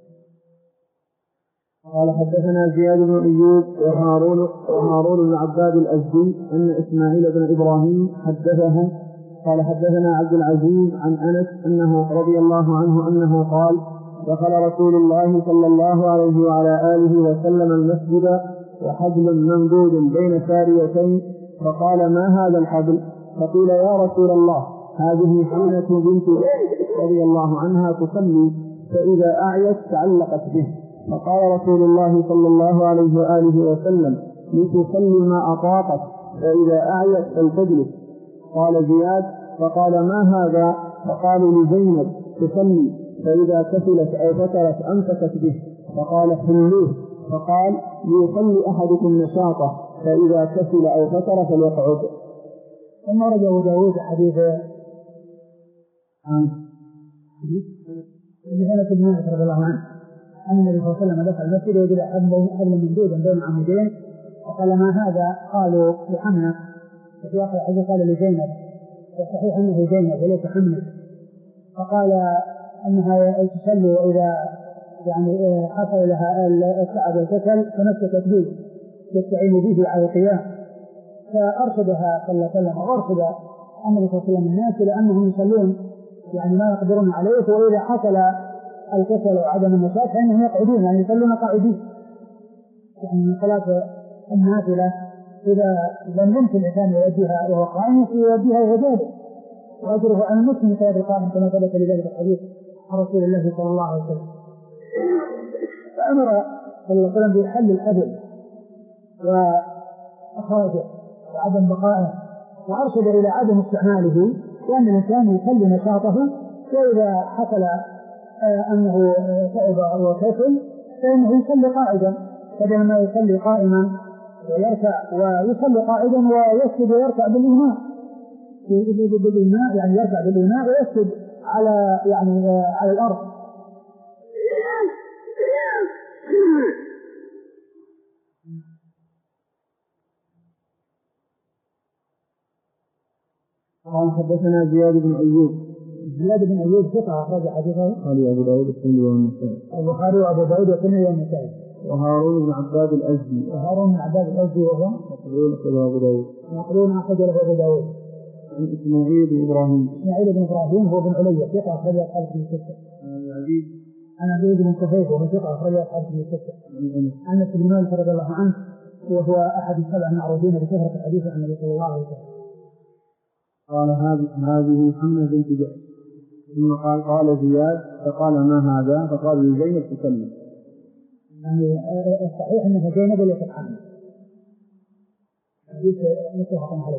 قال حدثنا زياد بن أيوب وهارون وهارون بن عباد الأزدي أن إسماعيل بن إبراهيم حدثهم قال حدثنا عبد العزيز عن أنس أنه رضي الله عنه أنه قال: دخل رسول الله صلى الله عليه وعلى آله وسلم المسجد وحبل ممدود بين ساريتين، فقال: ما هذا الحبل؟ فقيل: يا رسول الله هذه حينة بنت رضي الله عنها تصلي، فإذا أعيت تعلقت به. فقال رسول الله صلى الله عليه وآله وسلم: لتصلي ما أطاقت، فإذا أعيت فلتجلس. قال زياد: فقال: ما هذا؟ فقالوا: لزينب تصلي، فإذا كسلت أو فترت أمسكت به. فقال: حلوه. فقال: ليصلي أحدكم نشاطه، فإذا كسل أو فتر فليقعد. ثم ورد أبو داود حديث عن أنس بن مالك رضي الله عنه أن النبي صلى الله عليه وسلم دخل المسجد وجد حبلا ممدودا بين عمودين، فقال: ما هذا؟ قالوا: لحمنا. وفي آخر الحديث قال: لزينب، والصحيح أنه زينب وليس حمنا. فقال أنها تصلي وإذا يعني حصل لها التعب والكسل تمسكت به تستعين به على القيام، فأرشدها صلى الله عليه وسلم وأرشد النبي صلى الله عليه وسلم الناس إلى أنهم يصلون يعني ما يقدرون عليه، وإذا حصل الكسل وعدم النشاط فإنهم يقعدون يعني يصلون قاعدين. يعني من صلاة النافلة إذا لم يمكن الإنسان يؤديها وهو قائم يؤديها وهو جالس، وأجره على المسلم صلاة القائم كما ثبت لذلك الحديث عن رسول الله صلى الله عليه وسلم. فأمر صلى الله عليه وسلم بحل الحبل وإخراجه وعدم بقائه، وأرشد إلى عدم استعماله، لأن الإنسان يخلي نشاطه، وإذا حصل أنه تعب وكسل فإنه يصلي قاعدا بدل ما يصلي قائما ويركع، ويصلي قاعدا ويسجد ويركع بالإيماء بالإيماء يعني يركع بالإيماء ويسجد على يعني على الأرض. قال حدثنا زياد بن أيوب. زياد بن أيوب ثقة أخرج حديثه قال أبو داود والترمذي والنسائي. البخاري وأبو داود والترمذي والنسائي. وهارون بن عباد الأزدي. وهارون بن عباد الأزدي وهو مقبول أخرج أبو داود. مقبول أخرج له أبو داود. عن إسماعيل بن إبراهيم. إسماعيل بن إبراهيم هو بن علية ثقة أخرج أصحاب في الستة. عن عبيد. عن عبيد بن صهيب وهو ثقة أخرج أصحاب في الستة. عن أنس بن مالك رضي الله عنه وهو أحد السبع المعروفين بكثرة الحديث عن النبي صلى الله عليه وسلم. قال هذه هذه حمة بنت جحش. ثم قال قال زياد فقال ما هذا؟ فقال لزينب تكلم. يعني الصحيح أنها زينب ليست حمة. حديث متفق عليه.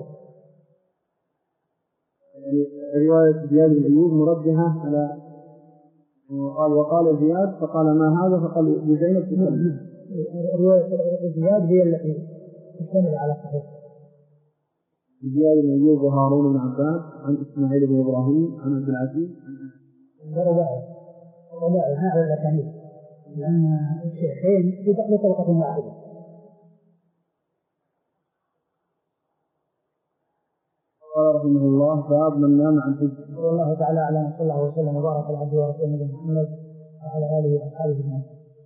يعني رواية زياد بن أيوب مرجحة على وقال وقال زياد فقال ما هذا؟ فقال لزينب تكلم. رواية زياد هي التي تشتمل على الصحيح. زياد بن أيوب وهارون بن عباد عن إسماعيل بن إبراهيم عن عبد العزيز عن رباعي رباعي هذا الأسانيد لأن الشيخين في طريقة واحدة. قال رحمه الله باب من نام عن حجه. والله تعالى أعلم صلى الله وسلم وبارك على عبده ورسوله محمد وعلى آله وأصحابه أجمعين.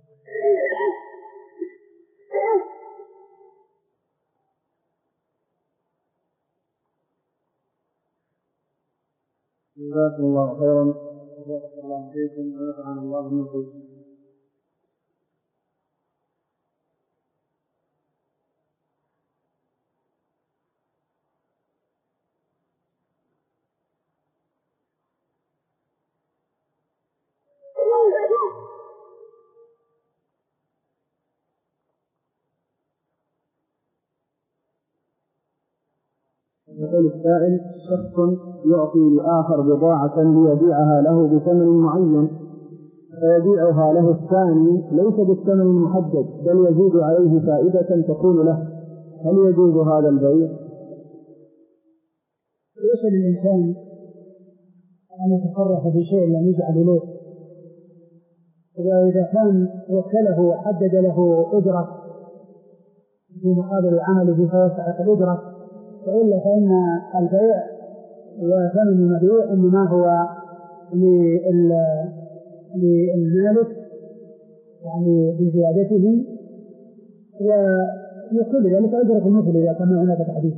جزاكم الله خيرا وبارك الله فيكم ونفعنا الله بما قلتم. يقول السائل شخص يعطي لآخر بضاعة ليبيعها له بثمن معين فيبيعها له الثاني ليس بالثمن المحدد بل يزيد عليه فائدة تكون له، هل يجوز هذا البيع؟ ليس للإنسان أن يتصرف في شيء لم يجعل إليه، وإذا كان وكله وحدد له أجرة في مقابل عمله فيستحق الأجرة، فإلا فإن البيع وثمن المبيع إنما هو للمالك يعني بزيادته ويكون ذلك أجرة المثل إذا كان هناك تحديد.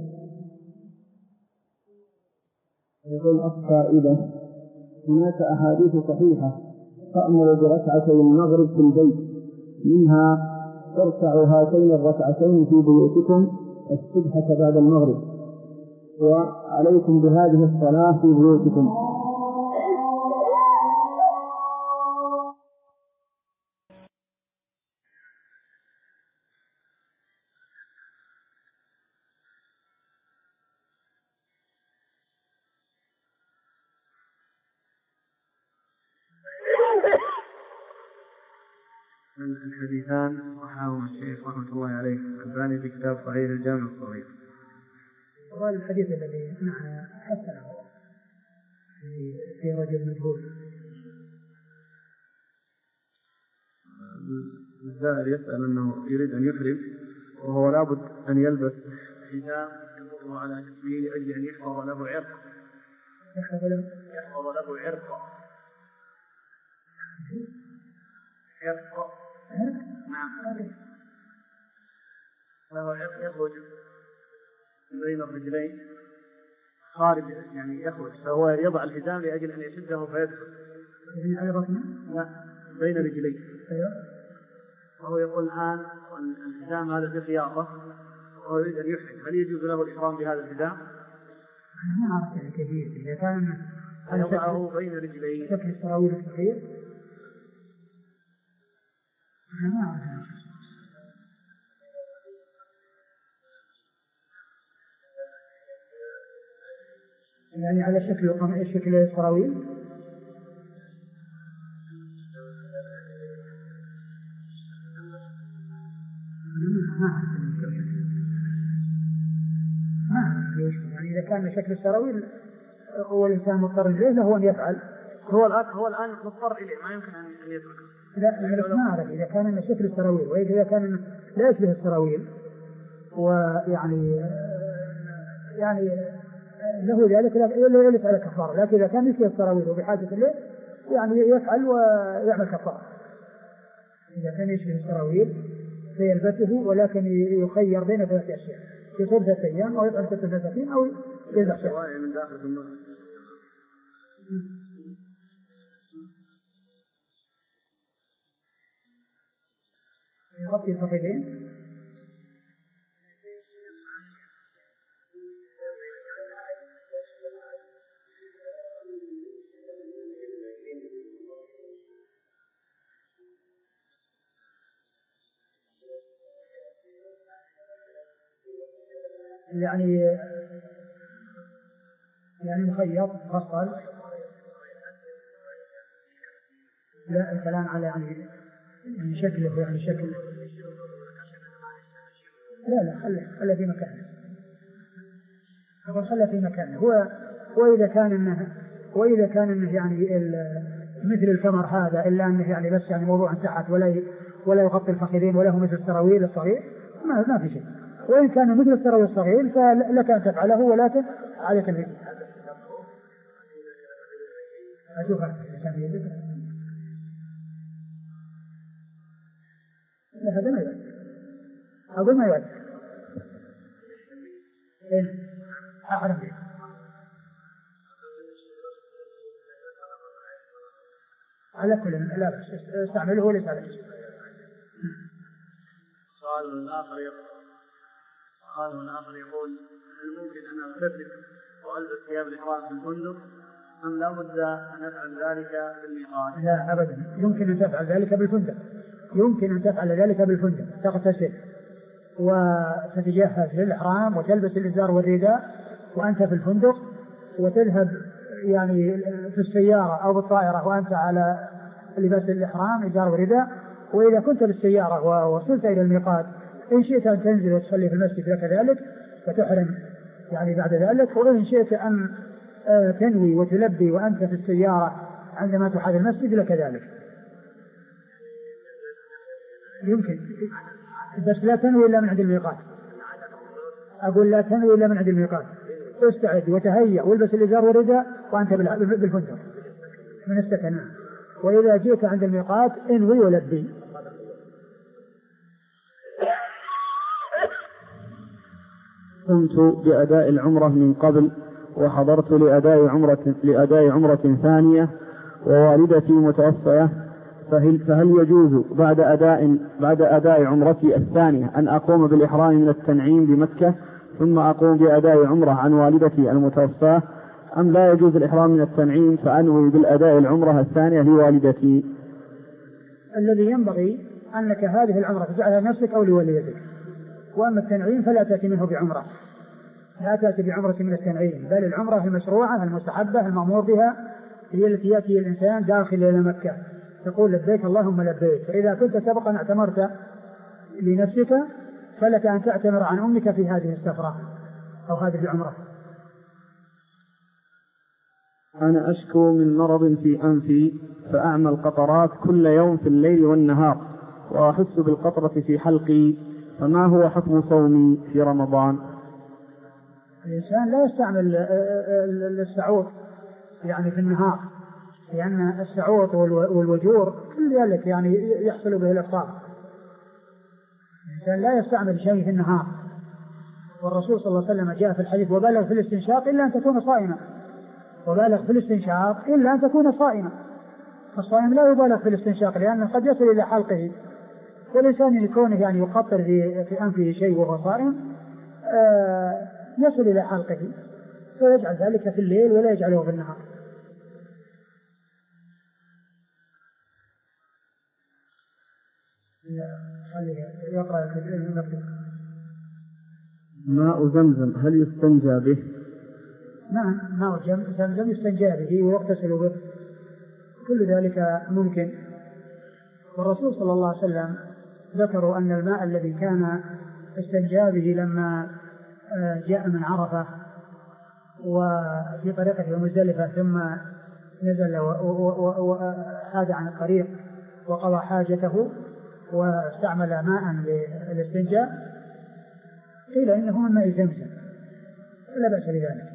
يقول الفائدة هناك أحاديث صحيحة تأمر بركعتي المغرب في البيت، منها تركعوا هاتين الركعتين في بيوتكم الصبح بعد المغرب وعليكم بهذه الصلاة في بيوتكم. الحديثان صححهما الشيخ رحمة الله عليه الألباني في كتاب صحيح الجامع الصغير. وهذا الحديث الذي نحن حسنه في رجل مجهول. الزائر يسأل أنه يريد أن يحرم وهو لابد أن يلبس حجاب يمر على جسمه لأجل أن يحفظ له عرق يحفظ له عرق عرق نعم له عرق يخرج بين الرجلين خارج يعني يخرج، فهو يضع الحزام لأجل أن يشده فيدخل. يعني على بطنه؟ لا، بين رجليه. أيوه. وهو يقول الآن الحزام هذا في خياطة وهو يريد أن يحرم، هل يجوز له الإحرام بهذا الحزام؟ أنا ما أعرف يعني كثير إذا كان يضعه بين رجليه شكل السراويل الصغير. أنا ما أعرف. يعني على شكل شكل السراويل. يعني إذا كان شكل السراويل هو الإنسان مضطر إليه له أن يفعل. هو الآن هو الآن مضطر إليه، ما يمكن أن يتركه. لا أنا ما أعرف إذا كان شكل السراويل، وإذا كان لا يشبه السراويل ويعني يعني له ذلك لا يفعل كفارة، لكن إذا كان يشبه السراويل وبحاجة إليه يعني يفعل ويعمل كفارة. إذا كان يشبه السراويل فيلبسه، ولكن يخير بين ثلاثة أشياء: يصوم ثلاثة أيام أو يفعل ستة مساكين أو يذبح شيء من داخل النار. يغطي الفخذين. يعني يعني مخيط مفصل. لا الكلام على يعني يعني شكله يعني شكل. لا لا خله خله في مكانه. أقول خله في مكانه. هو وإذا كان إنه وإذا كان إنه يعني مثل الكمر هذا، إلا أنه يعني بس يعني موضوع تحت ولا ولا يغطي الفخذين ولا هو مثل السراويل الصغير، ما ما في شيء. وإن كان مثل السراويل الصغير فلك أن تفعله، ولكن عليك الفدية. أشوفها لا هذا ما يوجد. أقول ما يوجد. إيه أعرف به. على كل لا بس استعمله وليس على شيء. سؤال آخر يقول سؤال آخر يقول هل ممكن أن أغتسل وألبس ثياب الإحرام في الفندق أم لا بد أن أفعل ذلك في الميقات؟ لا أبدا، يمكن أن تفعل ذلك بالفندق. يمكن أن تفعل ذلك بالفندق، تغتسل وتتجهز للإحرام وتلبس الإزار والرداء وأنت في الفندق، وتذهب يعني في السيارة أو بالطائرة وأنت على لباس الإحرام إزار ورداء. وإذا كنت بالسيارة ووصلت إلى الميقات إن شئت أن تنزل وتصلي في المسجد لك ذلك فتحرم يعني بعد ذلك، وإن شئت أن تنوي وتلبي وأنت في السيارة عندما تحاذي المسجد لك ذلك. يمكن، بس لا تنوي إلا من عند الميقات. أقول لا تنوي إلا من عند الميقات. استعد وتهيأ والبس الإزار والرداء وأنت بالفندق من السكن. وإذا جئت عند الميقات انوي ولبي. قمت بأداء العمرة من قبل وحضرت لأداء عمرة لأداء عمرة ثانية ووالدتي متوفية، فهل, فهل يجوز بعد أداء بعد أداء عمرتي الثانية أن أقوم بالإحرام من التنعيم بمكة ثم أقوم بأداء عمرة عن والدتي المتوفاة، أم لا يجوز الإحرام من التنعيم فأنوي بالأداء العمرة الثانية لوالدتي؟ الذي ينبغي أنك هذه العمرة تجعلها لنفسك أو لوالدتك، وأما التنعيم فلا تأتي منه بعمرة، لا تأتي بعمرة من التنعيم، بل العمرة المشروعة المستحبة المأمور بها هي التي يأتي الإنسان داخل إلى مكة تقول لبيك اللهم لبيك. فإذا كنت سبقا اعتمرت لنفسك فلك أن تعتمر عن أمك في هذه السفرة أو هذه العمرة. أنا أشكو من مرض في أنفي فأعمل قطرات كل يوم في الليل والنهار وأحس بالقطرة في حلقي، فما هو حكم صومي في رمضان؟ الإنسان لا يستعمل السعوط يعني في النهار، لأن السعوط والوجور كل ذلك يعني يحصل به الإفطار. الإنسان لا يستعمل شيء في النهار والرسول صلى الله عليه وسلم جاء في الحديث وبالغ في الاستنشاق إلا أن تكون صائما، وبالغ في الاستنشاق إلا أن تكون صائما. فالصائم لا يبالغ في الاستنشاق لأنه قد يصل إلى حلقه، والإنسان يكونه يعني يقطر في, في أنفه شيء وهو صائم آه يصل إلى حلقه، فيجعل ذلك في الليل ولا يجعله في النهار. يقرأ ماء زمزم هل يستنجى به؟ نعم، ماء زمزم يستنجى به ويغتسل به، كل ذلك ممكن. والرسول صلى الله عليه وسلم ذكروا أن الماء الذي كان استنجى به لما جاء من عرفة وفي طريقة مزدلفة ثم نزل وحاد عن الطريق وقضى حاجته واستعمل ماء للاستنجاء، قيل إنه من ماء زمزم لا بأس بذلك.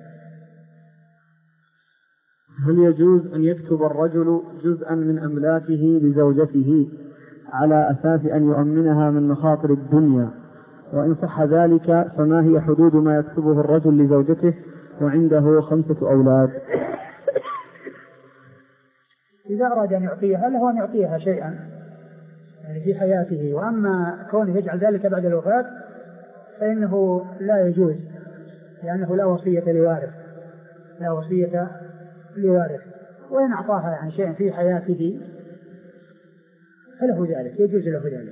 هل يجوز أن يكتب الرجل جزءا من أملاكه لزوجته على أساس أن يؤمنها من مخاطر الدنيا؟ وإن صح ذلك فما هي حدود ما يكتبه الرجل لزوجته وعنده خمسة أولاد؟ إذا أراد أن يعطيها له أن يعطيها شيئا يعني في حياته، وأما كونه يجعل ذلك بعد الوفاة فإنه لا يجوز، لأنه لا وصية لوارث، لا وصية لوارث. وإن أعطاها يعني شيئا في حياته فله ذلك، يجوز له ذلك.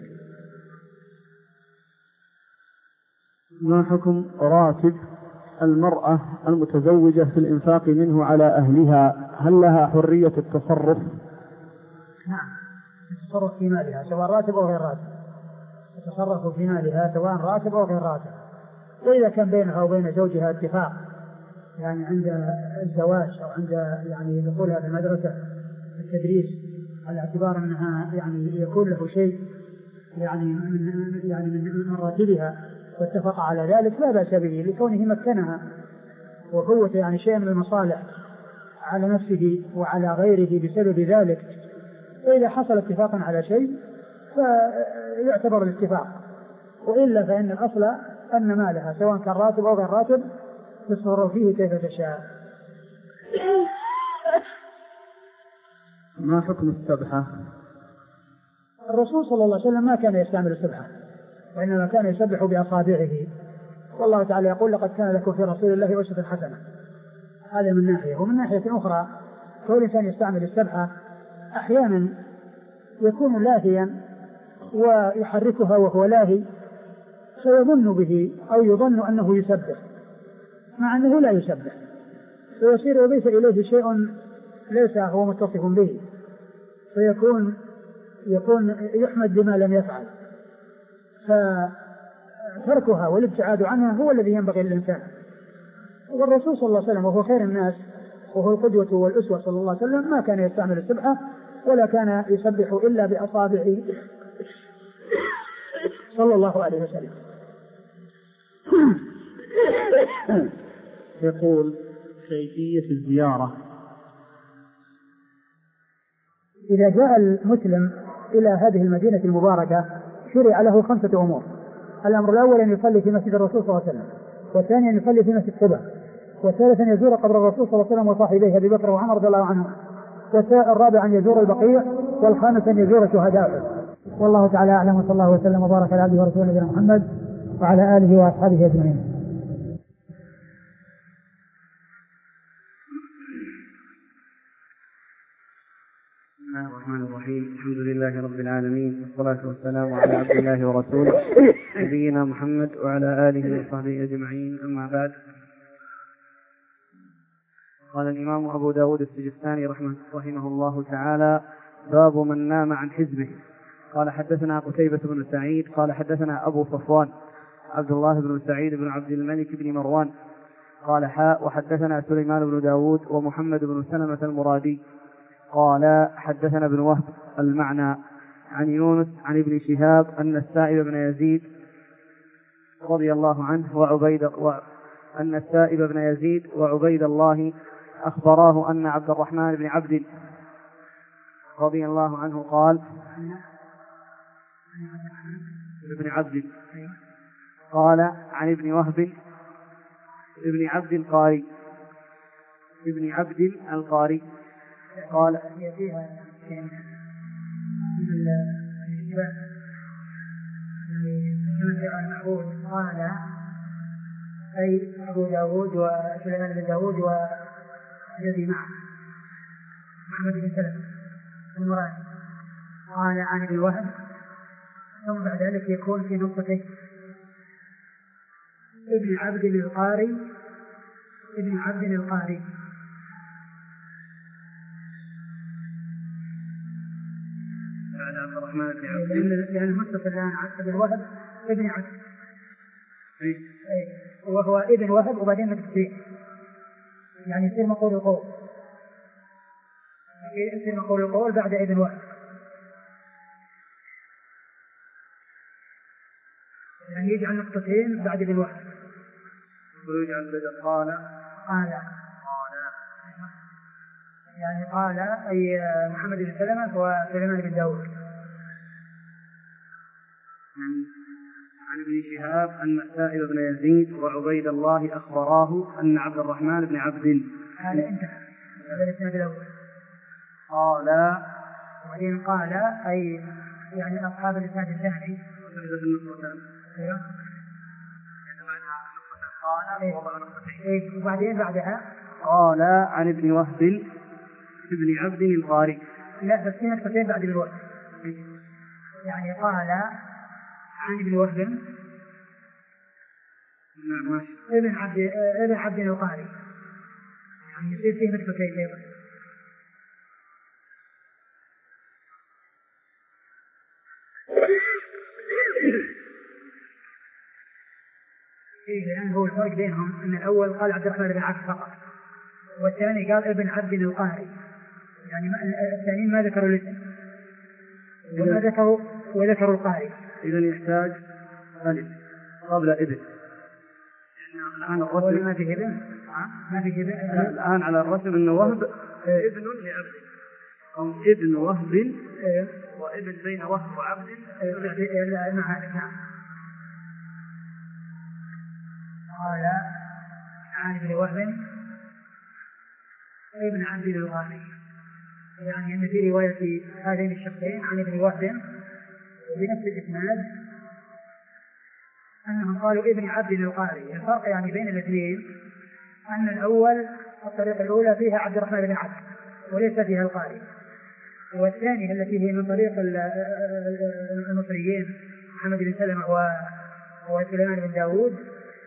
ما حكم راتب المرأة المتزوجة في الإنفاق منه على أهلها؟ هل لها حرية التصرف؟ نعم، التصرف في مالها سواء راتب أو غير راتب، تتصرف في مالها سواء راتب أو غير راتب. وإذا كان بينها وبين زوجها اتفاق يعني عند الزواج أو عند يعني دخولها في المدرسة التدريس على اعتبار أنها يعني يكون له شيء يعني من يعني من راتبها واتفق على ذلك لا بأس به، لكونه مكنها وقوة يعني شيء من المصالح على نفسه وعلى غيره بسبب ذلك. وإذا حصل اتفاقا على شيء فيعتبر الاتفاق، وإلا فإن الأصل أن مالها سواء كان راتب أو غير راتب تصرف فيه كيف تشاء. ما حكم السبحة؟ الرسول صلى الله عليه وسلم ما كان يستعمل السبحة، وإنما كان يسبح بأصابعه، والله تعالى يقول لقد كان لكم في رسول الله أسوة حسنة. هذا من ناحية. ومن ناحية أخرى كل إنسان يستعمل السبحة أحيانا يكون لاهيا ويحركها وهو لاهي فيظن به أو يظن أنه يسبح مع أنه لا يسبح، فيصير يضيف إليه شيء ليس هو متصف به، فيكون يكون يحمد بما لم يفعل. فتركها والابتعاد عنها هو الذي ينبغي للإنسان. والرسول صلى الله عليه وسلم وهو خير الناس وهو القدوة والأسوة صلى الله عليه وسلم ما كان يستعمل السبحة ولا كان يسبح إلا بأصابعه صلى الله عليه وسلم. يقول كيفية الزيارة. إذا جاء المسلم إلى هذه المدينة المباركة شرع له خمسة أمور. الأمر الأول أن يصلي في مسجد الرسول صلى الله عليه وسلم، والثاني أن يصلي في مسجد قباء، والثالث أن يزور قبر الرسول صلى الله عليه وسلم وصاحبيه أبي بكر وعمر رضي الله عنهم، والرابع أن يزور البقيع، والخامس أن يزور شهداءه. والله تعالى أعلم، وصلى الله وسلم وبارك على عبده ورسوله نبينا محمد وعلى آله وأصحابه أجمعين. بسم الله الرحمن الرحيم. الحمد لله رب العالمين، والصلاة والسلام على عبد الله ورسوله نبينا محمد وعلى آله وصحبه أجمعين. أما بعد، قال الإمام أبو داود السجستاني رحمه, رحمه الله تعالى: باب من نام عن حزبه. قال حدثنا قتيبة بن سعيد قال حدثنا أبو صفوان عبد الله بن سعيد بن عبد الملك بن مروان قال حاء وحدثنا سليمان بن داود ومحمد بن سلمة المرادي قال حدثنا ابن وهب المعنى عن يونس عن ابن شهاب أن السائب بن يزيد رضي الله عنه وعبيد وأن السائب بن يزيد وعبيد الله أخبراه أن عبد الرحمن بن عبد رضي الله عنه قال ابن عبد قال عن ابن وهب ابن عبد القاري ابن عبد القاري قال هي فيها من الاشتباه المعبود قال أي أبو داود وسليمان بن داود والذي معه محمد بن سلمة المراد قال عن ابن وهب، ثم بعد ذلك يكون في نقطتين ابن عبد القاري ابن عبد القاري بعد عبد الرحمن بن عبد لأن المتصل الآن ابن وهب ابن عبد وهو ابن وهب وبعدين مكتوب يعني يصير مقول القول يصير مقول القول بعد ابن وهب، يعني يجعل نقطتين بعد ابن وهب ويجعل بدل قال قال يعني قال أي محمد بن سلمة وسليمان بن داود. عن ابن شهاب أن السائب بن يزيد وعبيد الله أخبراه أن عبد الرحمن بن عبد هذا انتهى هذا الاسناد الأول. قال وبعدين قال أي يعني أصحاب الاسناد الثاني وجد في النقطتين أيوه قال وضع نقطتين إيه وبعدين بعدها قال عن ابن وهب ابن عبد القاري لا بس في نقطتين بعد ابن وهب يعني قال عن ابن وهب ابن عبد ابن عبد القاري يعني يصير فيه نقطتين أيضا. إيه لأن هو الفرق بينهم أن الأول قال عبد الرحمن بن عبد فقط والثاني قال ابن عبد القاري يعني الثانيين ما ذكروا الاسم وما ذكروا وذكروا القاري. إذن يحتاج ألف قبل ابن الآن الرسم ما في ابن ما في ابن الآن على الرسم أنه وهب ابن لعبد أو ابن وهب وابن بين وهب وعبد نعم. قال عن ابن وهب ابن عبد القاري يعني أن في رواية هذين الشخصين عن ابن وهب بنفس الإسناد أنهم قالوا ابن عبد القاري. الفرق يعني بين الاثنين أن الأول الطريقة الأولى فيها عبد الرحمن بن عبد وليس فيها القاري، والثانية التي هي من طريق المصريين محمد بن سلمة وسليمان بن داود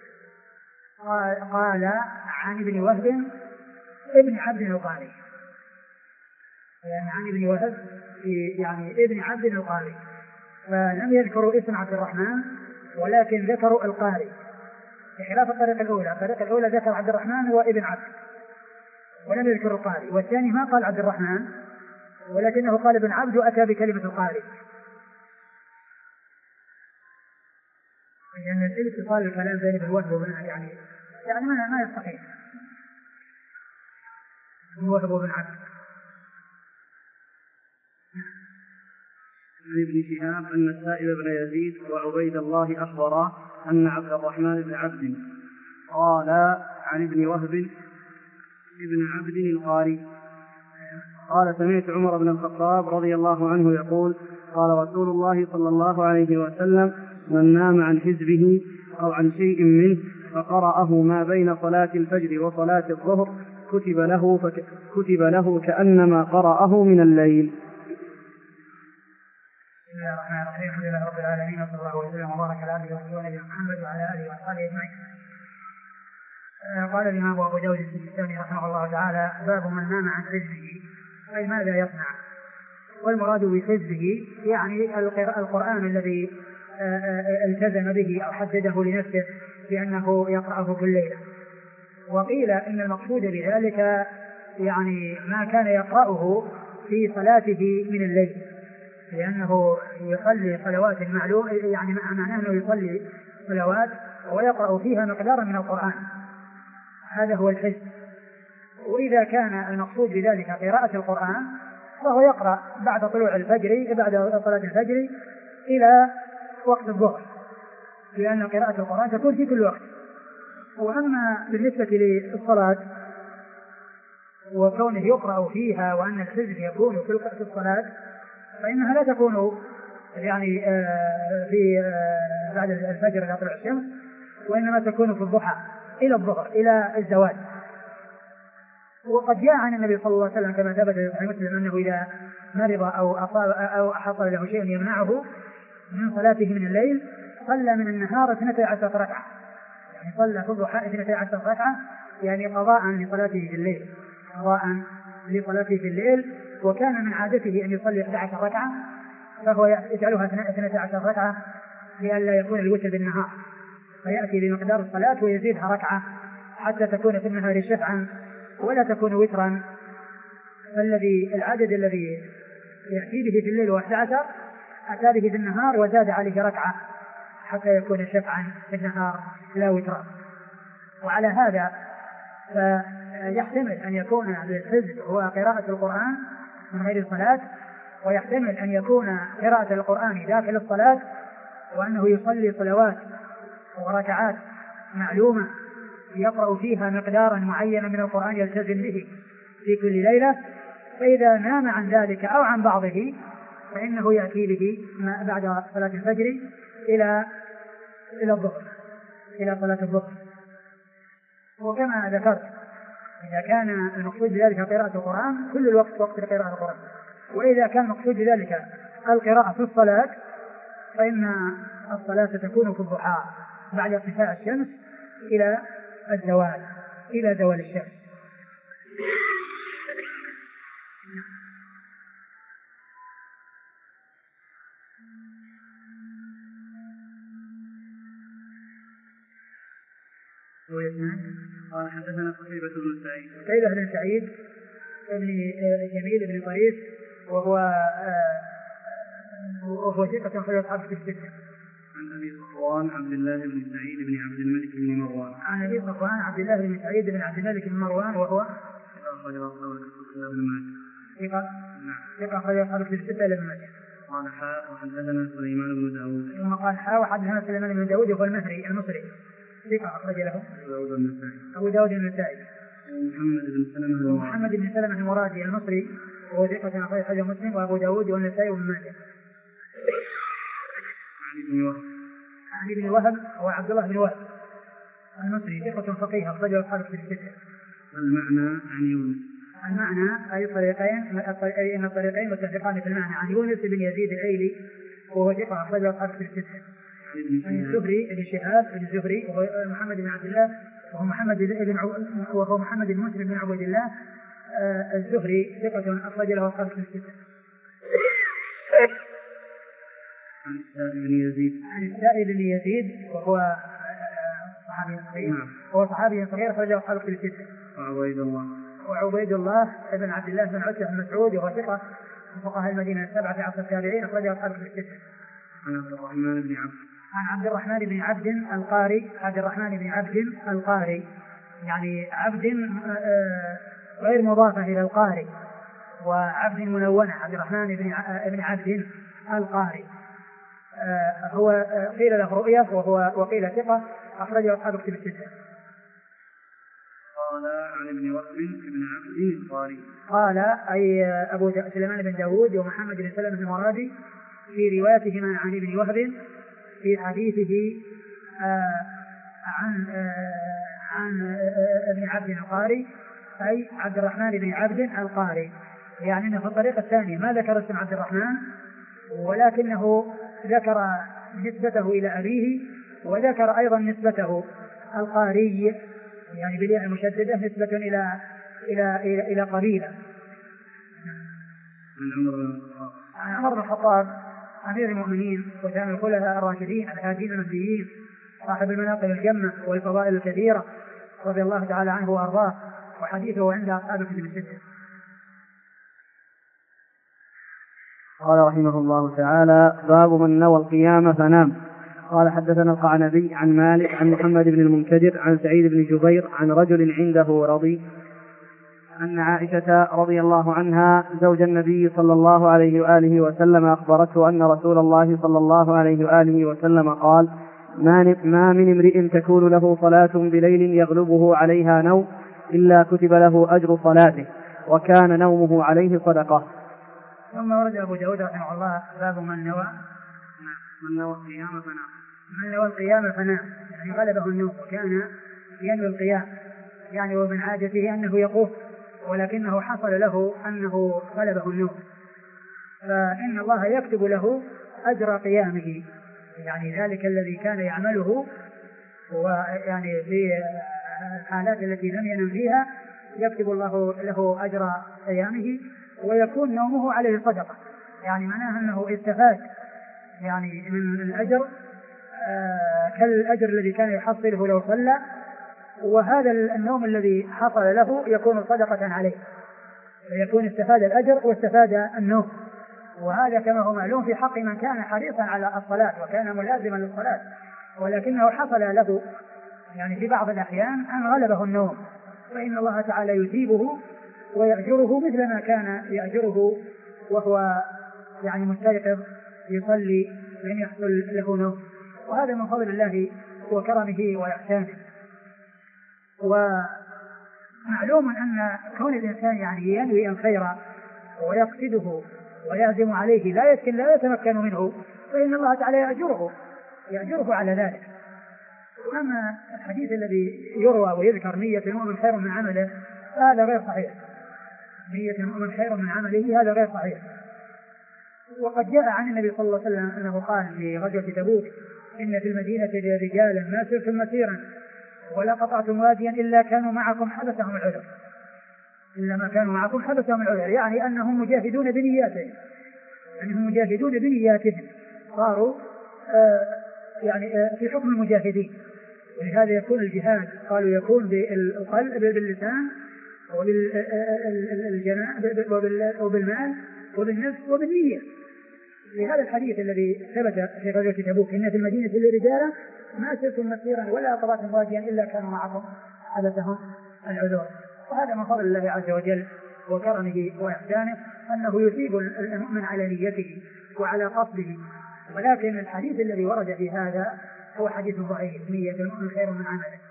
قال عن ابن وهب ابن عبد القاري يعني عن ابن وهب يعني ابن عبد القاري، فلم يذكروا اسم عبد الرحمن ولكن ذكروا القاري بخلاف الطريقة الأولى. الطريقة الأولى ذكر عبد الرحمن وابن عبد ولم يذكر القاري، والثاني ما قال عبد الرحمن ولكنه قال ابن عبد وأتى بكلمة القاري لأن يعني الاتصال الكلام بين ابن وهب وابن يعني يعني ما ما يستقيم ابن وهب وابن عبد. عن ابن شهاب أن السائب بن يزيد وعبيد الله أخبراه أن عبد الرحمن بن عبد قال عن ابن وهب ابن عبد القاري قال سمعت عمر بن الخطاب رضي الله عنه يقول قال رسول الله صلى الله عليه وسلم من نام عن حزبه أو عن شيء منه فقرأه ما بين صلاة الفجر وصلاة الظهر كتب له, فك... كتب له كأنما قرأه من الليل. بسم الله الرحمن الرحيم. الحمد لله رب العالمين وصلى الله وسلم وبارك على عبده ورسوله نبينا محمد وعلى اله واصحابه اجمعين. قال الامام ابو داود السجستاني رحمه الله تعالى باب من نام عن حزبه اي ماذا يصنع، والمراد بحزبه يعني القرآن الذي التزم به او حدده لنفسه بانه يقرأه كل ليله. وقيل ان المقصود بذلك يعني ما كان يقرأه في صلاته من الليل، لأنه يصلي صلوات معلومة يعني معناه أنه يصلي صلوات ويقرأ فيها مقدارا من القرآن، هذا هو الحزب. وإذا كان المقصود بذلك قراءة القرآن فهو يقرأ بعد طلوع الفجر بعد صلاة الفجر إلى وقت الظهر، لأن قراءة القرآن تكون في كل وقت، وأما بالنسبة للصلاة وكونه يقرأ فيها وأن الحزب يكون في الصلاة فإنها لا تكون يعني في بعد الفجر إلى طلوع الشمس، وإنما تكون في الضحى إلى الظهر إلى الزوال. وقد جاء عن النبي صلى الله عليه وسلم كما ثبت في صحيح مسلم أنه إذا مرض أو أصاب أو حصل له شيء يمنعه من صلاته من الليل صلى من النهار اثنتي عشرة ركعة، يعني صلى في الضحى اثنتي عشرة ركعة، يعني قضاء لصلاته في الليل قضاء لصلاته في الليل وكان من عادته أن يصلي إحدى عشرة ركعة، فهو يجعلها اثنتي عشرة ركعة لئلا يكون الوتر بالنهار، فيأتي بمقدار الصلاة ويزيدها ركعة حتى تكون في النهار شفعا ولا تكون وترا. فالذي العدد الذي يأتي به في الليل واحد عشر أتى به في النهار وزاد عليه ركعة حتى يكون شفعا في النهار لا وترا. وعلى هذا فيحتمل أن يكون الحزب هو قراءة القرآن من غير الصلاة، ويحتمل أن يكون قراءة القرآن داخل الصلاة وأنه يصلي صلوات وركعات معلومة يقرأ فيها مقدارا معينا من القرآن يلتزم به في كل ليلة، فإذا نام عن ذلك أو عن بعضه فإنه يأتي به بعد صلاة الفجر إلى إلى الظهر إلى صلاة الظهر. وكما ذكرت إذا كان المقصود بذلك قراءة القرآن كل الوقت وقت قراءة القرآن، وإذا كان المقصود بذلك القراءة في الصلاة فإن الصلاة تكون في الضحى بعد ارتفاع الشمس إلى الزوال إلى زوال الشمس. قال حدثنا قتيبة بن سعيد قتيبة بن سعيد بن جميل بن طريف وهو وهو ثقة خرج أصحاب في الستة. عن أبي صفوان عبد الله بن سعيد بن عبد الملك بن مروان عن أبي صفوان عبد الله بن سعيد بن عبد الملك بن مروان وهو ثقة ثقة خرج أصحاب في الستة لابن ماجه. قال حاء وحدثنا سليمان بن داود ثم قال حاء وحدثنا سليمان بن داود وهو المهري المصري ثقة أخرج له أبو داود النسائي. محمد بن سلمة محمد بن سلمة المرادي المصري وهو ثقة أخرج حديث مسلم وأبو داود والنسائي وابن ماجه. عن ابن وهب وعبد الله بن وهب المصري ثقة فقيه أخرج أصحاب في الستة. المعنى عن يونس المعنى أي الطريقين أي أن الطريقين متفقان في المعنى عن يونس بن يزيد الأيلي وهو ثقة أخرج أصحاب في الستة. عن الزهري بن شهاب بن الزهري وهو محمد بن عبد الله وهو محمد بن وهو محمد بن مسلم بن عبيد الله الزهري ثقة أخرج له أصحاب في الستة. عن السائب بن يزيد عن السائب بن يزيد وهو صحابي صغير وهو صحابي صغير أخرج له أصحاب في الستة. وعبيد الله وعبيد الله بن عبد الله بن عتبة بن مسعود وهو ثقة من فقهاء المدينة السبعة في عصر التابعين أخرج له أصحاب في الستة. عن عبد الرحمن بن عبد عن عبد الرحمن بن عبد القاري عبد الرحمن بن عبد القاري يعني عبد غير مضافة إلى القاري وعبد منونة عبد الرحمن بن عبد القاري هو قيل له رؤية وهو وقيل ثقة أخرجه أصحاب كتب الستة. قال عن ابن وهب بن عبد القاري قال أي أبو سليمان بن داود ومحمد بن سلمة المرادي في روايتهما عن ابن وهب في حديثه آه عن آه عن آه ابن عبد القاري أي عبد الرحمن بن عبد القاري، يعني أنه في الطريقة الثانية ما ذكر اسم عبد الرحمن ولكنه ذكر نسبته إلى أبيه وذكر أيضا نسبته القاري يعني بالياء المشددة نسبة إلى إلى إلى, إلى قبيلة. عن عمر بن الخطاب أمير المؤمنين وثاني الخلفاء الراشدين الهادين المهديين صاحب المناقب الجمة والفضائل الكثيرة رضي الله تعالى عنه وأرضاه وحديثه عند أصحاب كتب الستة. قال رحمه الله تعالى باب من نوى القيام فنام. قال حدثنا القعنبي عن مالك عن محمد بن المنكدر عن سعيد بن جبير عن رجل عنده رضي أن عائشة رضي الله عنها زوج النبي صلى الله عليه وآله وسلم أخبرته أن رسول الله صلى الله عليه وآله وسلم قال ما من امرئ تكون له صلاة بليل يغلبه عليها نوم إلا كتب له أجر صلاته وكان نومه عليه صدقة. ثم ورد أبو داود رحمه الله باب من نوى من نوى القيام فنام من نوى القيام فنام يعني غلبه النوم وكان ينوي القيام يعني ومن عادته أنه يقوم ولكنه حصل له أنه غلبه النوم فإن الله يكتب له أجر قيامه يعني ذلك الذي كان يعمله ويعني في الحالات التي لم ينم فيها يكتب الله له أجر قيامه ويكون نومه عليه صدقة يعني معناه أنه استفاد يعني من الأجر آه كالأجر الذي كان يحصله لو صلى وهذا النوم الذي حصل له يكون صدقة عليه يكون استفاد الأجر واستفاد النوم وهذا كما هو معلوم في حق من كان حريصا على الصلاة وكان ملازما للصلاة ولكنه حصل له يعني في بعض الأحيان أن غلبه النوم فإن الله تعالى يثيبه ويأجره مثل ما كان يأجره وهو يعني مستيقظ يصلي لم يحصل له نوم وهذا من فضل الله وكرمه وإحسانه. ومعلوم أن كون الإنسان يعني ينوي الخير ويقصده ويعزم عليه لا يمكن لا يتمكن منه فإن الله تعالى يأجره يأجره على ذلك. أما الحديث الذي يروى ويذكر نية المؤمن خير من عمله هذا غير صحيح نية المؤمن خير من عمله هذا غير صحيح. وقد جاء عن النبي صلى الله عليه وسلم أنه قال في غزوة تبوك إن في المدينة رجالا ما سرتم مسيرا ولا قطعتم واديا إلا كانوا معكم حبسهم العذر إلا ما كانوا معكم حبسهم العذر يعني أنهم مجاهدون بنياتهم أنهم مجاهدون بنياتهم صاروا آه يعني آه في حكم المجاهدين ولهذا يكون الجهاد قالوا يكون بالقلب باللسان وبالمال وبالنفس وبالنية. لهذا الحديث الذي ثبت في غزوة تبوك إن في المدينة لرجالا ما سرتم مسيرا ولا قطعتم واديا إلا كانوا معكم حبسهم العذر. وهذا من فضل الله عز وجل وكرمه وإحسانه أنه يثيب المؤمن على نيته وعلى قصده. ولكن الحديث الذي ورد في هذا هو حديث ضعيف نية المؤمن خير من عمله.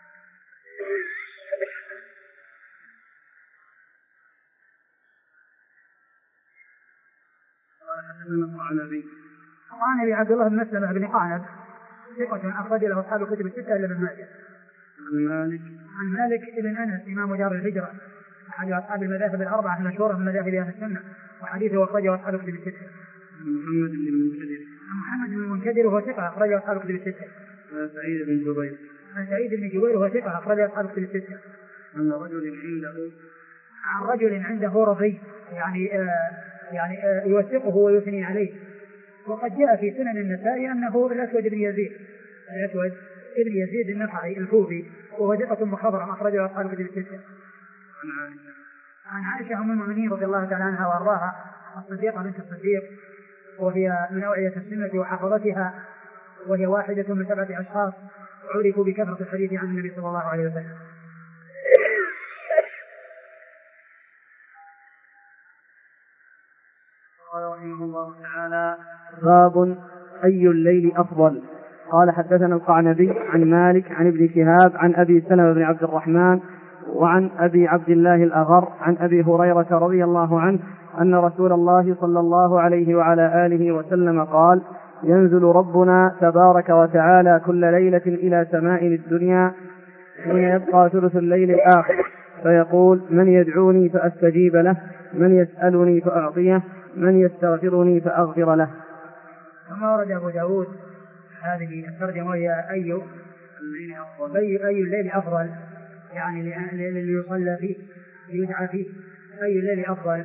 القعنبي عبد الله بن مسلمة بن قعنب ثقة أخرج له أصحاب الكتب الستة إلا ابن ماجه. عن مالك عن مالك بن أنس إمام دار الهجرة أحد أصحاب المذاهب الأربعة المشهورة من مذاهب أهل السنة وحديثه أخرجه أصحاب الكتب الستة. محمد بن المنكدر محمد بن المنكدر وهو ثقة أخرجه أصحاب الكتب الستة. سعيد بن جبير عن سعيد بن جبير وهو ثقة أخرجه أصحاب الكتب الستة. عن رجل عنده عن رجل عنده رضي يعني آه يعني آه يوثقه ويثني عليه. وقد جاء في سنن النسائي أنه الأسود بن يزيد الأسود بن يزيد النخعي الكوفي وهو ثقة مخضرم أخرجه أصحاب الكتب الستة. عن عائشة أم المؤمنين رضي الله تعالى عنها وأرضاها الصديقة بنت الصديق وهي من أوعية السنة وحفظتها وهي واحدة من سبعة أشخاص عرفوا بكثرة الحديث عن النبي صلى الله عليه وسلم. قال رحمه الله تعالى باب أي الليل أفضل. قال حدثنا القعنبي عن مالك عن ابن شهاب عن أبي سلمة بن عبد الرحمن وعن أبي عبد الله الأغر عن أبي هريرة رضي الله عنه أن رسول الله صلى الله عليه وعلى آله وسلم قال ينزل ربنا تبارك وتعالى كل ليلة إلى سماء الدنيا حين يبقى ثلث الليل الآخر فيقول من يدعوني فأستجيب له من يسألني فأعطيه من يستغفرني فأغفر له. ثم ورد أبو داود هذه الترجمة وهي أي الليل أفضل أي, أي الليل أفضل يعني اللي يصلى فيه يدعى فيه أي الليل أفضل.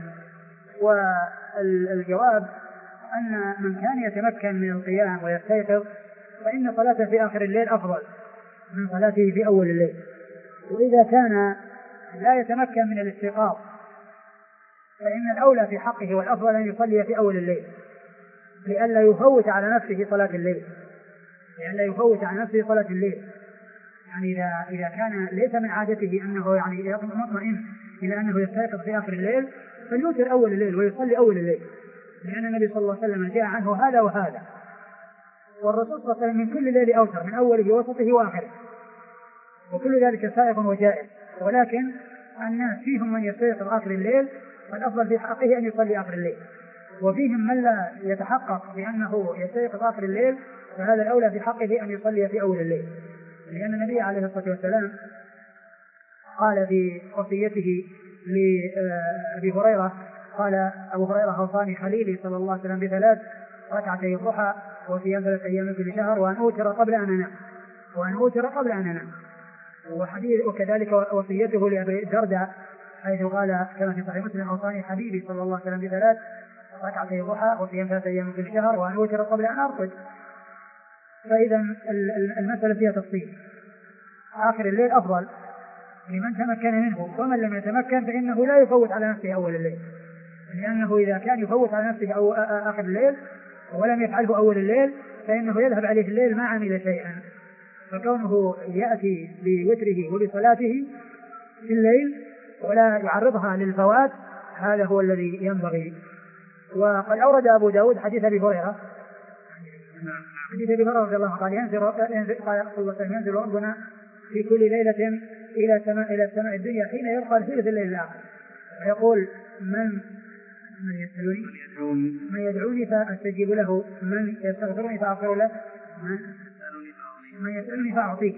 والجواب أن من كان يتمكن من القيام ويستيقظ فإن صلاته في آخر الليل أفضل من صلاته في أول الليل. وإذا كان لا يتمكن من الاستيقاظ فإن الأولى في حقه والأفضل أن يصلي في أول الليل لئلا يفوت على نفسه صلاة الليل لئلا يفوت على نفسه صلاة الليل. يعني إذا إذا كان ليس من عادته أنه يعني مطمئن إلى أنه يستيقظ في آخر الليل فليوتر أول الليل ويصلي أول الليل لأن النبي صلى الله عليه وسلم جاء عنه هذا وهذا والرسول صلى الله عليه وسلم من كل ليل أوتر، من أوله ووسطه وآخره، وكل ذلك سائغ وجائز. ولكن الناس فيهم من يستيقظ آخر الليل، فالأفضل في حقه أن يصلي آخر الليل، وفيهم من لا يتحقق بأنه يستيقظ آخر الليل، فهذا الأولى في حقه أن يصلي في أول الليل، لأن النبي عليه الصلاة والسلام قال في وصيته لأبي هريرة، قال أبو هريرة: أوصاني خليلي صلى الله عليه وسلم بثلاث: ركعتي الضحى وصيام ثلاثة أيام في شهر، وأن أوتر قبل أن أنام وأن أوتر قبل أن أنام وحديث وكذلك وصيته لأبي الدرداء حيث قال كما في صحيح مسلم: أوصاني حبيبي صلى الله عليه وسلم بثلاث: ركعتي الضحى وصيام ثلاثة أيام في الشهر، وأن أوتر قبل أن أرقد. فإذا المسألة فيها تفصيل. آخر الليل أفضل لمن تمكن منه، ومن لم يتمكن فإنه لا يفوت على نفسه أول الليل، لأنه إذا كان يفوت على نفسه أو آخر الليل ولم يفعله أول الليل فإنه يذهب عليه الليل ما عمل شيئا. فكونه يأتي بوتره وبصلاته في الليل ولا يعرضها للفوات هذا هو الذي ينبغي. وقد أورد أبو داود حديث أبي هريرة حديث أبي هريرة رضي الله عنه قال: ينزل ينزل ربنا في كل ليلة إلى سماء إلى السماء الدنيا حين يرقى ثلث الليل الآخر، ويقول: من من يسألني من يدعوني فأستجيب له، من يستغفرني فأغفر له، من من يسألني فأعطيه.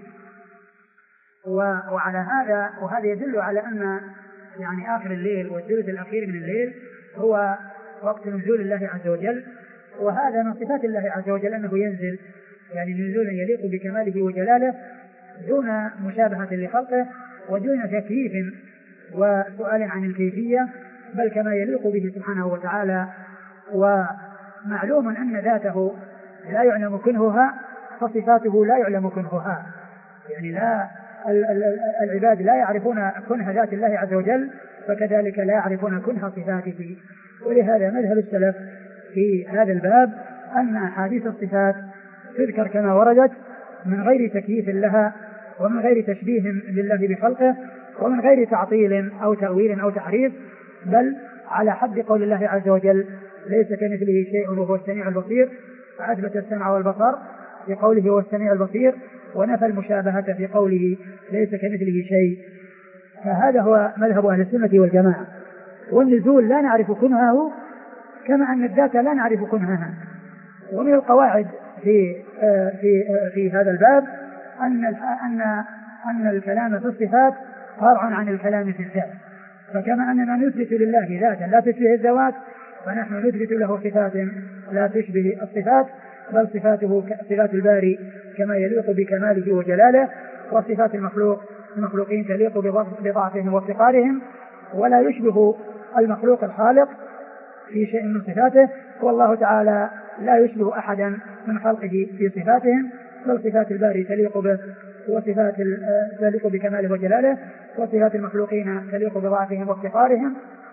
وعلى هذا وهذا يدل على أن يعني آخر الليل والثلث الأخير من الليل هو وقت نزول الله عز وجل، وهذا من صفات الله عز وجل أنه ينزل يعني نزولا يليق بكماله وجلاله دون مشابهة لخلقه ودون تكييف وسؤال عن الكيفية، بل كما يليق به سبحانه وتعالى. ومعلوم أن ذاته لا يعلم كنهها فصفاته لا يعلم كنهها، يعني لا العباد لا يعرفون كنه ذات الله عز وجل، فكذلك لا يعرفون كنه صفاته. ولهذا مذهب السلف في هذا الباب أن أحاديث الصفات تذكر كما وردت من غير تكييف لها ومن غير تشبيه لله بخلقه ومن غير تعطيل أو تأويل أو تحريف، بل على حد قول الله عز وجل: ليس كمثله شيء وهو السميع البصير، فأثبت السمع والبصر في قوله هو السميع البصير، ونفى المشابهة في قوله ليس كمثله شيء. فهذا هو مذهب أهل السنة والجماعة. والنزول لا نعرف كنهه كما أن الذات لا نعرف كنهها. ومن القواعد في في في هذا الباب أن أن أن الكلام في الصفات فرع عن الكلام في الذات، فكما أننا نثبت لله ذاتا لا تشبه الذوات، فنحن نثبت له صفات لا تشبه الصفات، بل صفاته صفات الباري كما يليق بكماله وجلاله، وصفات المخلوق المخلوقين تليق بضعفهم وافتقارهم، ولا يشبه المخلوق الخالق في شيء من صفاته، والله تعالى لا يشبه أحدا من خلقه في صفاتهم، بل صفات الباري تليق به وصفات تليق بكماله وجلاله، وصفات المخلوقين تليق بضعفهم وافتقارهم،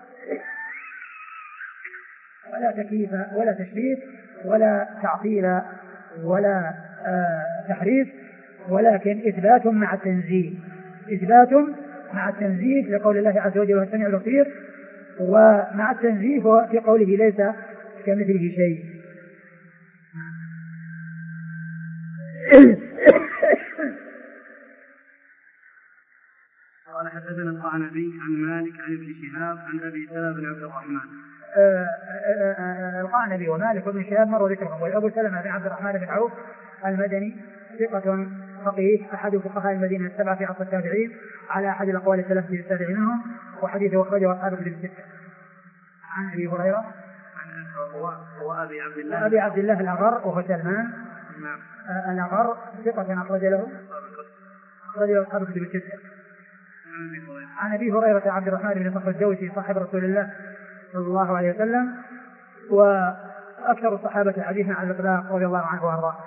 ولا تكييف ولا تشبيه ولا تعطيل ولا آه تحريف، ولكن إثبات مع التنزيه إثبات مع التنزيه لقول الله عز وجل: والسميع البصير، ومع التنزيه في قوله ليس كمثله شيء. قال: حدثنا القعنبي عن مالك عن ابن شهاب عن أبي سلمة بن عبد الرحمن. القعنبي ومالك وابن شهاب مر ذكرهم، وأبو سلمة بن عبد الرحمن بن عوف المدني ثقة فقيه أحد فقهاء المدينة السبعة في عصر التابعين على أحد الأقوال الثلاثة السابع منهم، وحديثه أخرجه أصحاب الكتب الستة. عن أبي هريرة وأبي عبد الله أبي عبد الله الأغر وهو سلمان الأغر ثقة أخرج له أخرجه أصحاب الكتب الستة. عن أبي هريرة عبد الرحمن بن صخر الدوسي صاحب رسول الله صلى الله عليه وسلم، وأكثر الصحابة حديثا عن الإطلاق رضي الله عنه وأرضاه.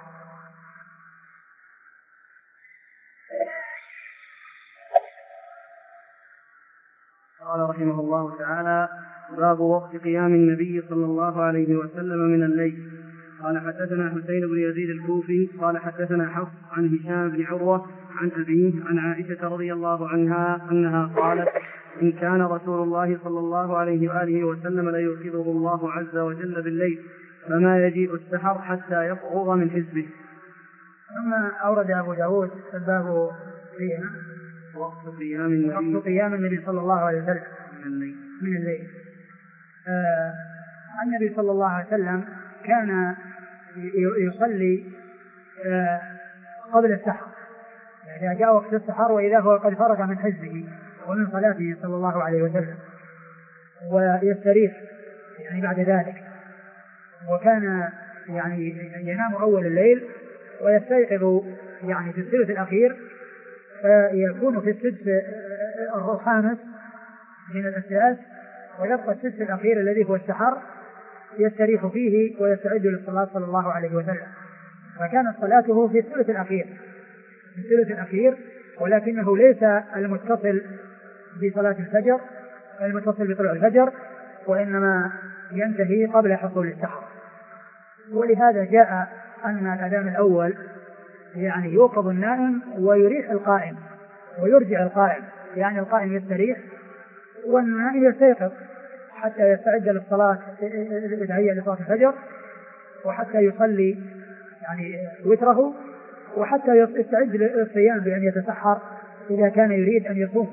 قال رحمه الله تعالى: باب وقت قيام النبي صلى الله عليه وسلم من الليل. قال: حدثنا حسين بن يزيد الكوفي قال: حدثنا حفص عن هشام بن عروة عن أبيه عن عائشة رضي الله عنها أنها قالت: إن كان رسول الله صلى الله عليه وآله وسلم ليوقظه الله عز وجل بالليل فما يجيء السحر حتى يفرغ من حزبه. ثم أورد أبو داود الباب فيه وقت قيام النبي, وقت قيام النبي صلى الله عليه وسلم من الليل, من الليل. آه النبي صلى الله عليه وسلم كان يصلي آه قبل السحر، إذا جاء وقت السحر وإذا هو قد فرغ من حزبه ومن صلاته صلى الله عليه وسلم، ويستريح يعني بعد ذلك. وكان يعني ينام أول الليل ويستيقظ يعني في الثلث الأخير، فيكون في السدس الخامس من الأساس، ويبقى السدس الأخير الذي هو السحر يستريح فيه ويستعد للصلاة صلى الله عليه وسلم. فكانت صلاته في الثلث الأخير في الثلث الأخير ولكنه ليس المتصل بصلاة الفجر المتصل بطلوع الفجر، وإنما ينتهي قبل حصول السحر. ولهذا جاء أن الأذان الأول يعني يوقظ النائم ويريح القائم ويرجع القائم، يعني القائم يستريح والنائم يستيقظ حتى يستعد للصلاة إذا هي لصلاة الفجر، وحتى يصلي يعني وتره، وحتى يستعد للصيام بأن يتسحر إذا كان يريد أن يصوم.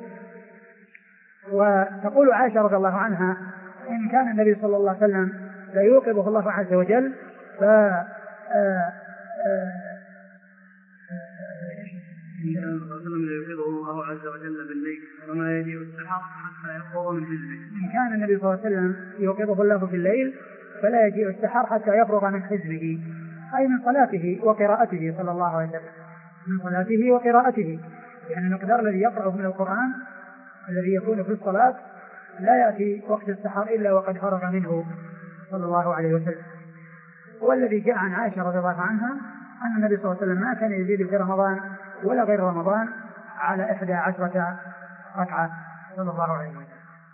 وتقول عائشة رضي الله عنها إن كان النبي صلى الله عليه وسلم لا يوقظه الله عز وجل ف يوقظه الله عز وجل بالليل وما يجيء السحر حتى يفرغ من حزبه. إن كان النبي صلى الله عليه وسلم يوقظه الله في الليل فلا يجيء السحر حتى يفرغ من حزبه، أي من صلاته وقراءته صلى الله عليه وسلم، من صلاته وقراءته، يعني المقدار الذي يقرأه من القرآن الذي يكون في الصلاة لا يأتي وقت السحر إلا وقد فرغ منه صلى الله عليه وسلم. والذي جاء عن عائشة رضي الله عنها أن النبي صلى الله عليه وسلم ما كان يزيد في رمضان ولا غير رمضان على إحدى عشرة ركعة صلى الله عليه وسلم.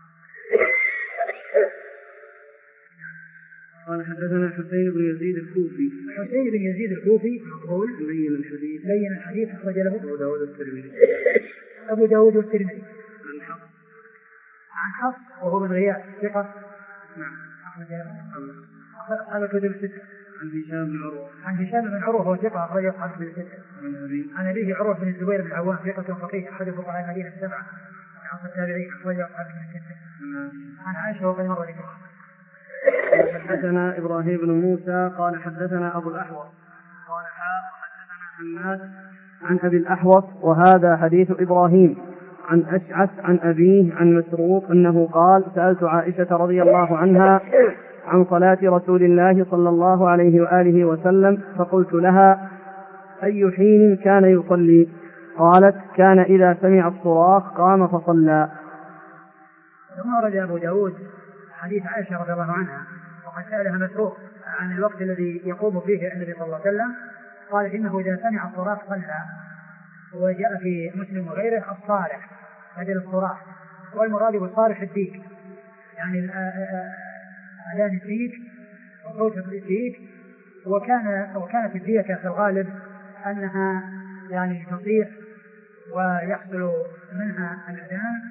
قال حدثنا حسين بن يزيد الكوفي. حسين بن يزيد الكوفي مقبول لين الحديث لين الحديث أخرج له أبو داود الترمذي أبو داود الترمذي. عن حفص عن حفص وهو بن غياث ثقة. نعم. أخرج هذا كتب الستة. عن هشام بن عروة. عن هشام بن عروة هو ثقة أخرج أصحاب كتب الستة. عن أبيه. عن أبيه عروة بن الزبير بن العوام ثقة فقيه أحد فقهاء المدينة السبعة من عصر التابعين أخرج أصحاب كتب الستة. عن عائشة وقد مر ذكرها. حدثنا إبراهيم بن موسى قال حدثنا أبو الأحوص قال حدثنا حماد عن أبي الأحوص وهذا حديث إبراهيم عن أشعث عن أبيه عن مسروق أنه قال سألت عائشة رضي الله عنها عن صلاة رسول الله صلى الله عليه وآله وسلم فقلت لها أي حين كان يصلي؟ قالت كان إذا سمع الصراخ قام فصلى. ثم ورد أبو داود حديث عائشة رضي الله عنها وقد سألها مسروق عن الوقت الذي يقوم فيه النبي صلى الله عليه وسلم، قال إنه إذا سمع الصراخ صلى. وجاء في مسلم وغيره الصارخ بدل الصراخ، والمراد بالصارخ الديك، يعني أذان الديك وصوت الديك. وكان وكانت الديكة في الغالب أنها يعني تصيح ويحصل منها الأذان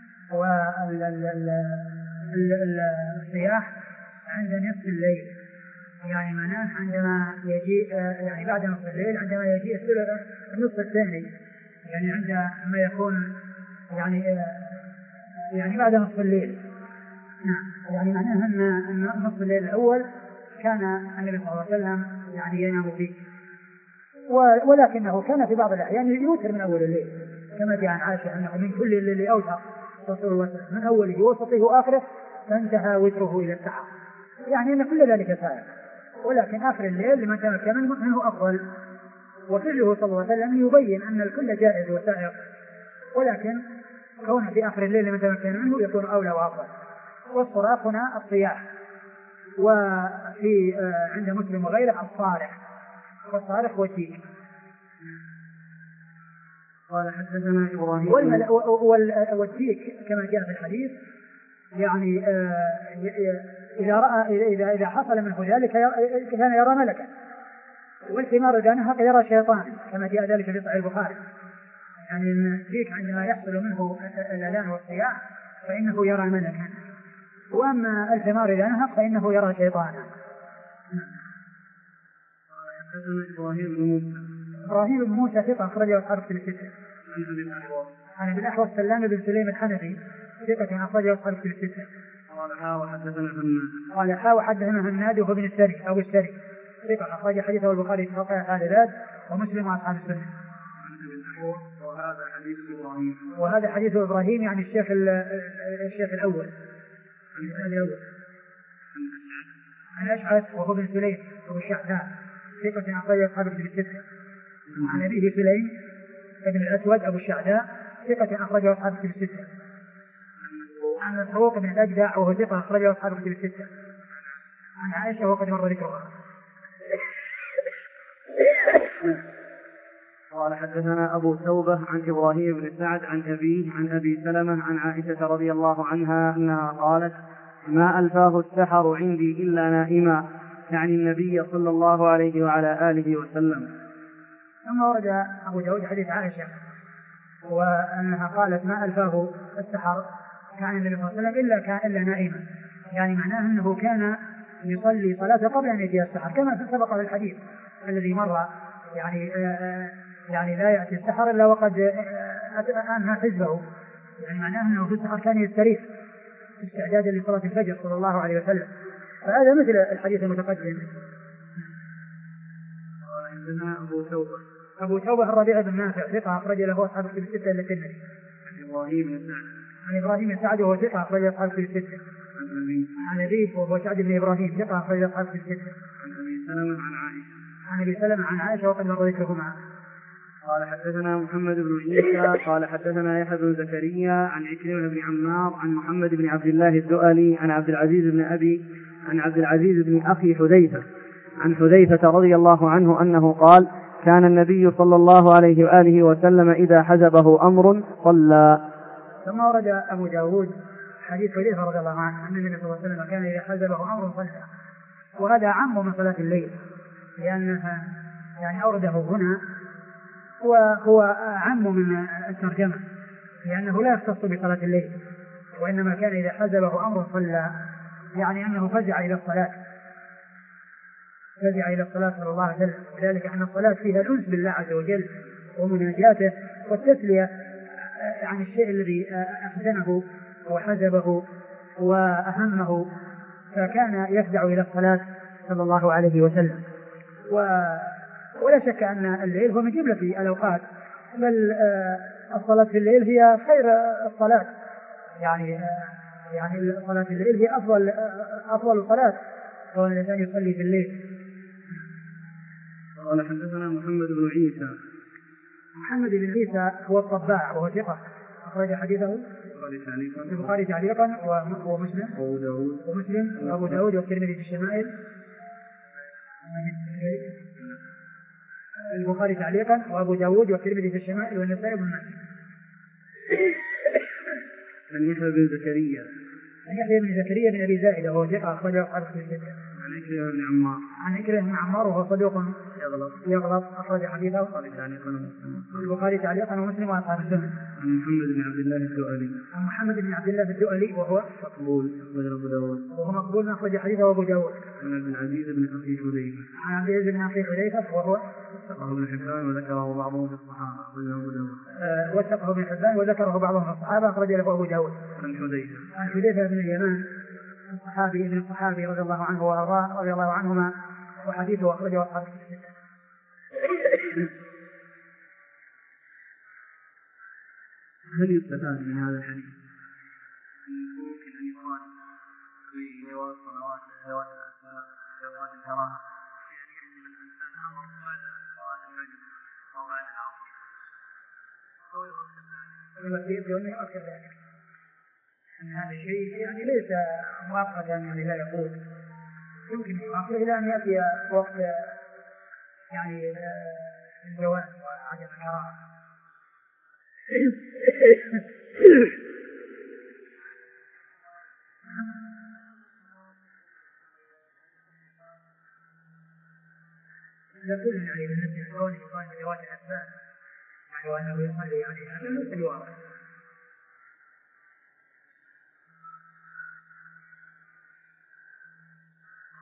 والصياح عند نصف الليل، يعني منام عندما يجيء يعني بعد نصف الليل عندما يجيء النصف الثاني، يعني عندما يكون يعني يعني بعد نصف الليل. نعم، يعني معناها أن نصف الليل الأول كان النبي صلى الله عليه وسلم يعني ينام فيه، ولكنه كان في بعض الأحيان يوتر من أول الليل كما جاء عن عائشة أنه من كل الليل أوتر رسول الله من أوله وسطه وآخره فانتهى وتره إلى السحر، يعني أن كل ذلك سائر، ولكن آخر الليل لمن تمكن منه أفضل. وفعله صلى الله عليه وسلم يبين أن الكل جائز وسائر، ولكن كونه في آخر الليل لمن تمكن منه يكون أولى وأفضل. والصراخ هنا الصياح، وفي عند مسلم وغيره الصارخ، والصارخ والديك. قال حدثنا إبراهيم والديك كما جاء في الحديث يعني إذا رأى إذا إذا حصل منه ذلك كان يرى ملكا، والثمار إذا نهق يرى شيطان كما جاء ذلك في صحيح البخاري، يعني الديك عندما يحصل منه الأذان والصياح فإنه يرى ملكا، وأما الثمار إذا نهق فإنه يرى شيطانا. حدثنا إبراهيم بن موسى. إبراهيم بن موسى ثقة أخرجه أصحاب الكتب الستة. عن أبي الأحوص سلام بن سليم الحنفي ثقة أخرجه أصحاب الكتب الستة. قال حا وحدثنا هناد. قال حا وحدثنا هناد وهو بن السري أو السري ثقة أخرج حديثه البخاري في صحيح العداد ومسلم وأصحاب السنة. وهذا حديث إبراهيم. وهذا حديث إبراهيم يعني الشيخ الشيخ الأول الأول عن أشعث وهو بن سليم أبو الشعثاء ثقة أخرج أصحاب الكتب الستة. عن أبيه سليم ابن الأسود أبو الشعثاء ثقة أخرج أصحاب الكتب الستة. عن مسروق بن الأجدع وهو ثقة أخرج أصحاب الكتب الستة. عن عائشة وقد مر ذكرها. قال حدثنا أبو توبة عن إبراهيم بن سعد عن أبيه عن أبي سلمة عن عائشة رضي الله عنها أنها قالت ما ألفاه السحر عندي إلا نائما، يعني النبي صلى الله عليه وعلى آله وسلم. ثم ورد أبو داود حديث عائشة وأنها قالت ما ألفاه السحر كان النبي صلى الله عليه وسلم إلا كان إلا نائما، يعني معناه أنه كان يصلي صلاة قبل أن يأتي السحر كما سبق في الحديث الذي مر، يعني يعني لا يأتي السحر إلا وقد أنهى حزبه، يعني معناه أنه في السحر كان يستريح استعدادا لصلاة الفجر صلى الله عليه وسلم. فهذا مثل الحديث المتقدم. عندنا أبو توبة أبو توبة الربيع بن نافع ثقة أخرج له أصحاب الكتب الستة إلا الترمذي. عن إبراهيم بن سعد عن إبراهيم بن سعد وهو ثقة أخرج أصحاب الكتب الستة. عن أبي عن أبيه وهو سعد بن إبراهيم ثقة أخرج أصحاب الكتب الستة. عن أبي سلمة عن عائشة عن أبي سلمة عن عائشة وقد مر ذكرهما. قال حدثنا محمد بن عيسى قال حدثنا يحيى بن زكريا عن عكرمة بن عمار عن محمد بن عبد الله الدؤلي عن عبد العزيز بن أبي عن عبد العزيز بن أخي حذيفة عن حذيفة رضي الله عنه أنه قال كان النبي صلى الله عليه وآله وسلم إذا حزبه أمر صلى. ثم ورد أبو داود حديث حذيفة رضي الله عنه أن النبي صلى الله عليه وسلم كان إذا حزبه أمر صلى، وهذا عام من صلاة الليل لأنها يعني أورده هنا وهو عام من الترجمة لأنه لا يختص بصلاة الليل، وإنما كان إذا حزبه أمر صلى، يعني أنه فزع إلى الصلاة فزع إلى الصلاة صلى الله عليه وسلم، وذلك أن الصلاة فيها الأنس بالله عز وجل ومناجاته والتسلية عن الشيء الذي أحزنه وحزبه وأهمه، فكان يفزع إلى الصلاة صلى الله عليه وسلم. و ولا شك أن الليل هو من جملة الأوقات، بل الصلاة في الليل هي خير الصلاة، يعني يعني الصلاة في الليل هي أفضل أفضل الصلاة، هو الإنسان يصلي في الليل. قال حدثنا محمد بن عيسى. محمد بن عيسى هو الطباع وهو ثقة أخرج حديثه البخاري تعليقا ومسلم ومسلم وأبو داود والترمذي في الشمائل، البخاري تعليقا وأبو داود والترمذي في الشمائل والنسائي بن ماجه. عن يحيى بن زكريا عن يحيى بن زكريا بن أبي زائدة وهو ثقة أخرجه أصحاب الكتب الستة. عن عكرمة بن عمار عن عكرمة بن عمار وهو صدوق يغلط يغلط أخرج حديثه البخاري تعليقا ومسلم وأصحاب السنة. عن محمد بن عبد الله الدؤلي عن محمد بن عبد الله الدؤلي وهو مقبول أخرج أبو داود وهو مقبول أخرج حديثه أبو داود. عن عبد العزيز بن أخي حذيفة عن عبد العزيز بن أخي حذيفة وهو وثقه ابن حبان وذكره بعضهم في الصحابة أخرج أبو داود. وثقه ابن حبان وذكره بعضهم في الصحابة أخرج له أبو داود. عن حذيفة عن حذيفة بن اليمان الصحابي ابن الصحابي رضي الله عنه وأرضاه رضي الله عنهما وحديثه أخرجه أصحاب الستة. هل يستفاد من هذا الحديث ممكن أن يقال بجواز صلوات ذوات الأسباب ذوات الكراهة يعني يحمل الإنسان أمر بعد صلاة الفجر أو بعد العصر أو يؤكد ذلك أن هذا الشيء يعني ليس مؤقتا يعني لا يقول يمكن يؤخر إلى أن يأتي وقت يعني الجواز وعدم الكراهة. يقول يعني بالنسبة لكونه يقال بذوات الأسباب يعني وأنه يصلي يعني هذا ليس الواقع.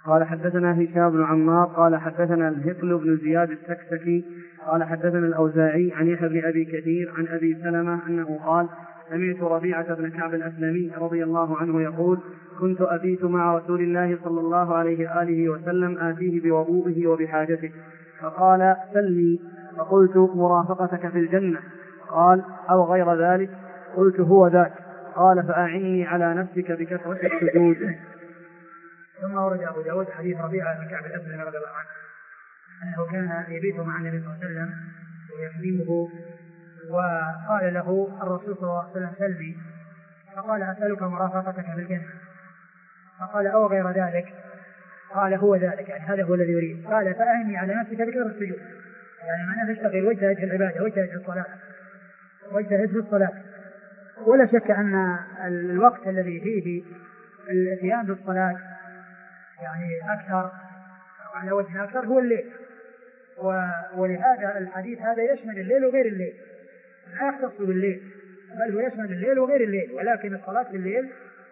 قال حدثنا هشام بن عمار قال حدثنا الهقل بن زياد السكسكي قال حدثنا الأوزاعي عن يحيى بن أبي كثير عن أبي سلمة أنه قال سمعت ربيعة بن كعب الأسلمي رضي الله عنه يقول كنت أبيت مع رسول الله صلى الله عليه وآله وسلم آتيه بوضوئه وبحاجته فقال سلني فقلت مرافقتك في الجنة قال أو غير ذلك قلت هو ذاك قال فأعني على نفسك بكثرة السجود. ثم ورد أبو داود حديث ربيعة بن كعب الأسلمي رضي الله عنه أنه كان يبيت مع النبي صلى الله عليه وسلم ويخدمه وقال له الرسول صلى الله عليه وسلم سلني فقال أسألك مرافقتك في الجنة فقال أو غير ذلك قال هو ذلك يعني هذا هو الذي يريد قال فأعني على نفسك بكثرة السجود يعني معناه تشتغل واجتهد في العبادة واجتهد في الصلاة واجتهد في الصلاة. ولا شك أن الوقت الذي فيه الاتيان بالصلاة يعني أكثر على وجه أكثر هو الليل ولهذا الحديث هذا يشمل الليل وغير الليل لا يختص بالليل بل هو يشمل الليل وغير الليل ولكن الصلاة في الليل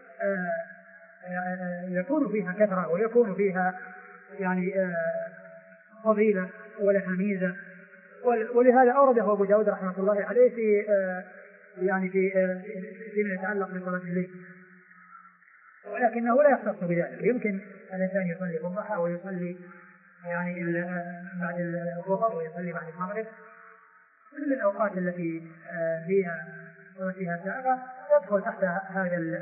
يكون فيها كثرة ويكون فيها يعني فضيلة ولها ميزة ولهذا أورده أبو داود رحمة الله عليه في يعني في فيما يتعلق بصلاة الليل ولكنه لا يختص بذلك. يمكن الإنسان يصلي الضحى ويصلي يعني بعد الظهر ويصلي بعد المغرب كل الأوقات التي فيها فيها ساعة يدخل تحت هذا ال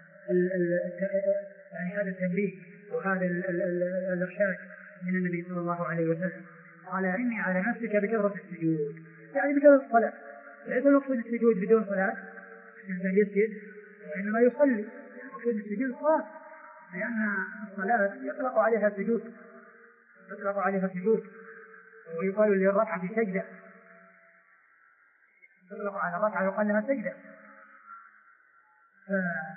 يعني هذا التنبيه وهذا الإرشاد من النبي صلى الله عليه وسلم قال إني على نفسك بكثرة السجود يعني بكثرة الصلاة ليس نقصد السجود بدون صلاة الإنسان يسجد وإنما يصلي نقصد السجود صلاة لأن الصلاة يطلق عليها سجود يطلق عليها سجود ويقال للركعة سجدة يطلق على الركعة يقال لها سجدة ف...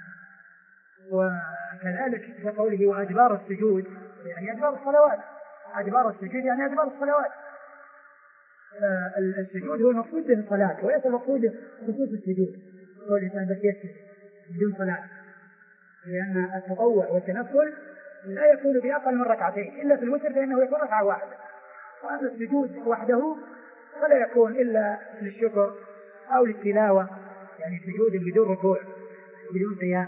وكذلك في قوله وأدبار السجود يعني أدبار الصلوات أدبار السجود يعني أدبار الصلوات السجود هو المقصود به الصلاة وليس المقصود خصوص السجود هو الإنسان بس يسجد بدون صلاة لأن التطوع والتنفل لا يكون بأقل من ركعتين إلا في الوتر فإنه يكون ركعة واحدة وأما السجود وحده فلا يكون إلا للشكر أو للتلاوة يعني سجود بدون ركوع بدون قيام.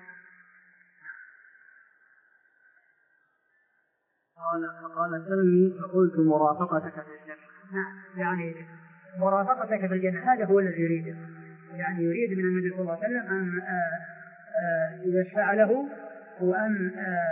قال فقال سلني فقلت مرافقتك في الجنة يعني مرافقتك في الجنة هذا هو الذي يريده يعني يريد من النبي صلى الله عليه وسلم أن يشفع له وأن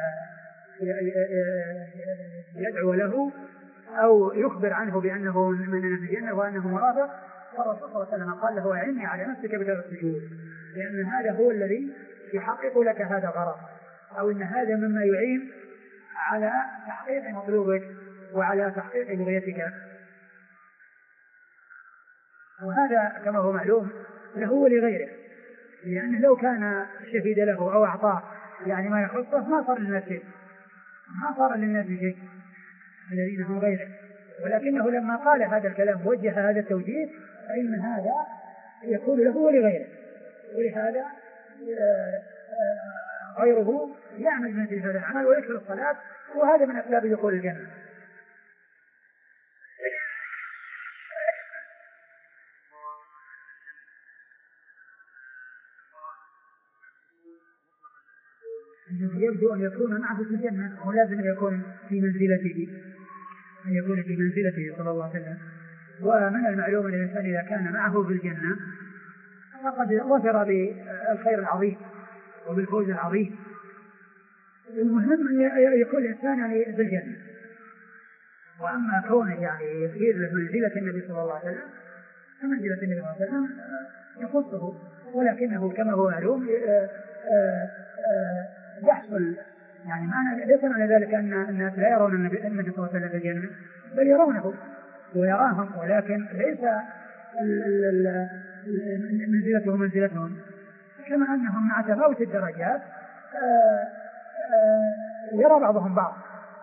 يدعو له أو يخبر عنه بأنه من الجنة وأنه مرافق فالرسول صلى الله عليه وسلم قال له أعني على نفسك بكثرة السجود لأن هذا هو الذي يحقق لك هذا الغرض أو أن هذا مما يعين على تحقيق مطلوبك وعلى تحقيق بغيتك وهذا كما هو معلوم له ولغيره لأنه لو كان شهد له أو أعطاه يعني ما يخصه ما صار للناس شيء ما صار للناس شيء الذين هم غيره ولكنه لما قال هذا الكلام وجه هذا التوجيه فإن هذا يكون له ولغيره ولهذا غيره يعمل مثل هذا العمل ويكثر الصلاة وهذا من أسباب دخول الجنة. يبدو أن يكون معه في الجنة ولازم يكون في منزلته أن يكون في منزلته صلى الله عليه وسلم ومن المعلوم أن الإنسان إذا كان معه في الجنة فقد ظفر بالخير العظيم وبالفوز العظيم. المهم أن يكون الإنسان يعني في الجنة وأما كونه يعني يصير منزلة النبي صلى الله عليه وسلم فمنزلة النبي صلى الله عليه وسلم يخصه ولكنه كما هو معلوم يحصل يعني معنى ليس معنى ذلك أن الناس لا يرون النبي صلى الله عليه وسلم في الجنة بل يرونه ويراهم ولكن ليس منزلته منزلتهم كما أنهم مع تفاوت الدرجات يرى بعضهم بعض.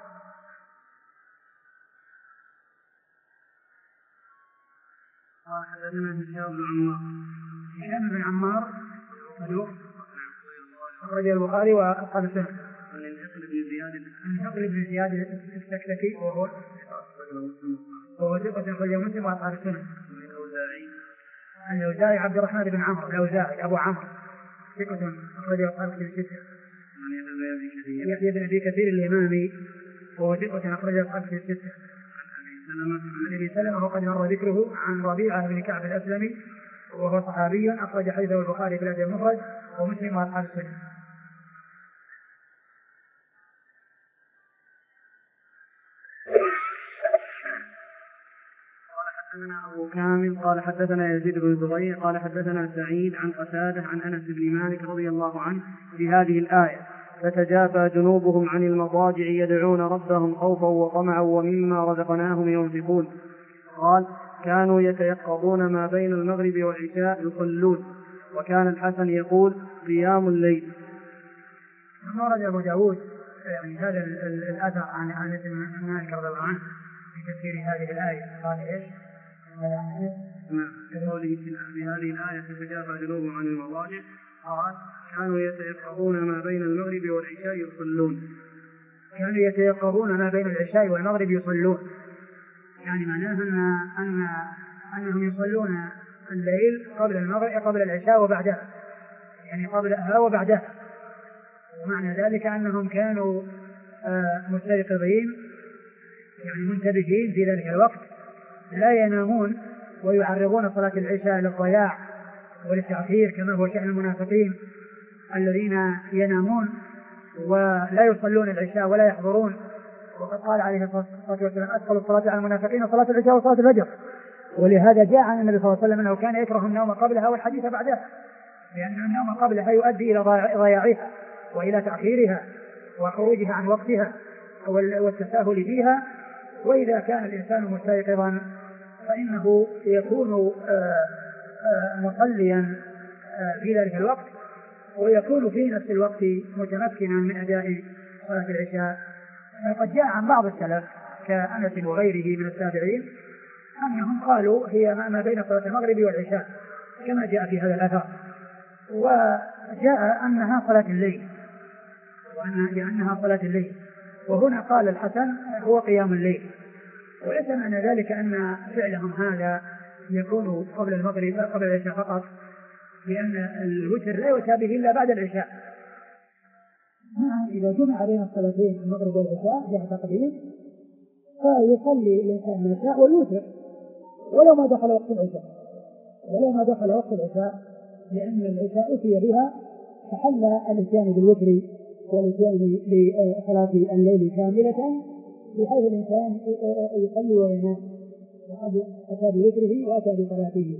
قال حدثنا هشام بن عمار هشام بن عمار صدوق أخرج البخاري وأصحاب السنة. عن الهقل النضر بن زياد السكسكي وهو وهو ثقة أخرجه مسلم وأصحاب السنن. الأوزاعي عبد الرحمن بن عمرو الأوزاعي أبو عمرو ثقة أخرجه أصحاب الكتب الستة. يحيى بن أبي كثير الإمامي وهو ثقة أخرجه أصحاب الكتب الستة. عن أبي سلمة وقد مر ذكره عن ربيعة بن كعب الأسلمي وهو صحابي أخرج حديثه البخاري في الأدب المفرد ومسلم وأصحاب السنن. حدثنا أبو كامل قال حدثنا يزيد بن زبير قال حدثنا سعيد عن قتادة عن أنس بن مالك رضي الله عنه في هذه الآية: فتجافى جنوبهم عن المضاجع يدعون ربهم خوفا وطمعا ومما رزقناهم ينفقون. قال: كانوا يتيقظون ما بين المغرب والعشاء يصلون. وكان الحسن يقول: قيام الليل. ورد أبو داود يعني هذا الأثر عن أنس بن مالك رضي الله عنه في تفسير هذه الآية. قال إيش؟ قوله في هذه الآية: تتجافى جنوبهم عن المضاجع. قال: كانوا يتيقظون ما بين المغرب والعشاء يصلون. كانوا يتيقظون ما بين العشاء والمغرب يصلون، يعني معناه أن أن أنهم يصلون الليل قبل المغرب قبل العشاء وبعدها، يعني قبلها وبعدها. ومعنى ذلك أنهم كانوا مستيقظين يعني منتبهين في ذلك الوقت، لا ينامون ويعرضون صلاة العشاء للضياع وللتعثير كما هو شأن المنافقين الذين ينامون ولا يصلون العشاء ولا يحضرون. وقد قال عليه الصلاة والسلام: أثقل الصلاة على المنافقين صلاة العشاء وصلاة الفجر. ولهذا جاء عن النبي صلى الله عليه وسلم أنه كان يكره النوم قبلها والحديث بعدها، لأن النوم قبلها يؤدي إلى ضياعها وإلى تأخيرها وخروجها عن وقتها والتساهل فيها. وإذا كان الإنسان مستيقظا فإنه يكون مصليا في ذلك الوقت، ويكون في نفس الوقت متمكنا من أداء صلاة العشاء. وقد جاء عن بعض السلف كأنس وغيره من التابعين أنهم قالوا هي ما بين صلاة المغرب والعشاء كما جاء في هذا الأثر، وجاء أنها صلاة الليل لأنها صلاة الليل. وهنا قال الحسن هو قيام الليل، وليس معنى ذلك أن فعلهم هذا يكون قبل المغرب قبل العشاء فقط، لأن الوتر لا يؤتى به إلا بعد العشاء. إذا جمع بين الصلاتين المغرب والعشاء جاء تقديم فيصلي الإنسان ما شاء والوتر ولو ما دخل وقت العشاء ولو ما دخل وقت العشاء لأن العشاء أتي بها فحل الإتيان بالوتر والإتيان بصلاة الليل كاملة، بحيث الإنسان يصلي وينام وقد أتى بوتره وأتى بصلاته.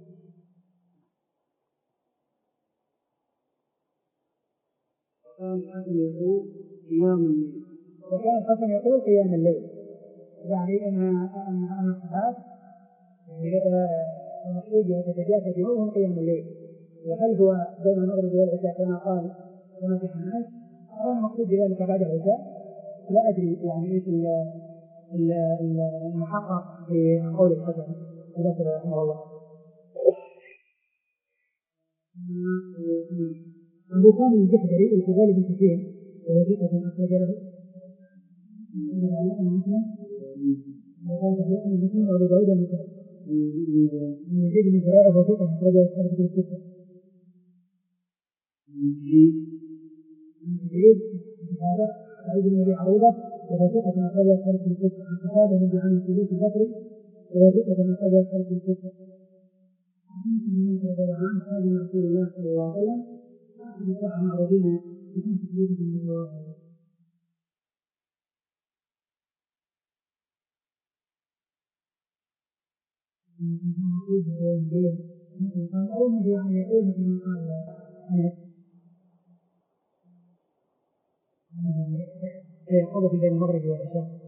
وكان الحسن يقول قيام الليل وكان الحسن يقول قيام الليل يعني أن أن الصلاة المقصود يتجافى جنوبهم قيام الليل. وهل هو بين المغرب والعشاء كما قال كما في الناس أو المقصود بذلك بعد العشاء؟ لا أدري يعني إيش المحقق في قول الحسن ذكر رحمه الله. أبو كامل الجحدري الكذلك بن كثير ووثيقة أخرج له مسلم وأبو داود ومسلم من يزيد بن زرائع وثيقة أخرج له أصحاب الكتب الستة. يزيد هذا سعيد بن أبي عروبة ووثيقة أخرج له أصحاب الكتب الستة. عن قتادة بن عن السلوك البصري ووثيقة أخرج له أصحاب الكتب الستة. عن رسول الله صلى الله عليه وسلم بصحة عربية بكل تكليف من الله. أو من يعني يقول من قال يقول في بين المغرب والعشاء.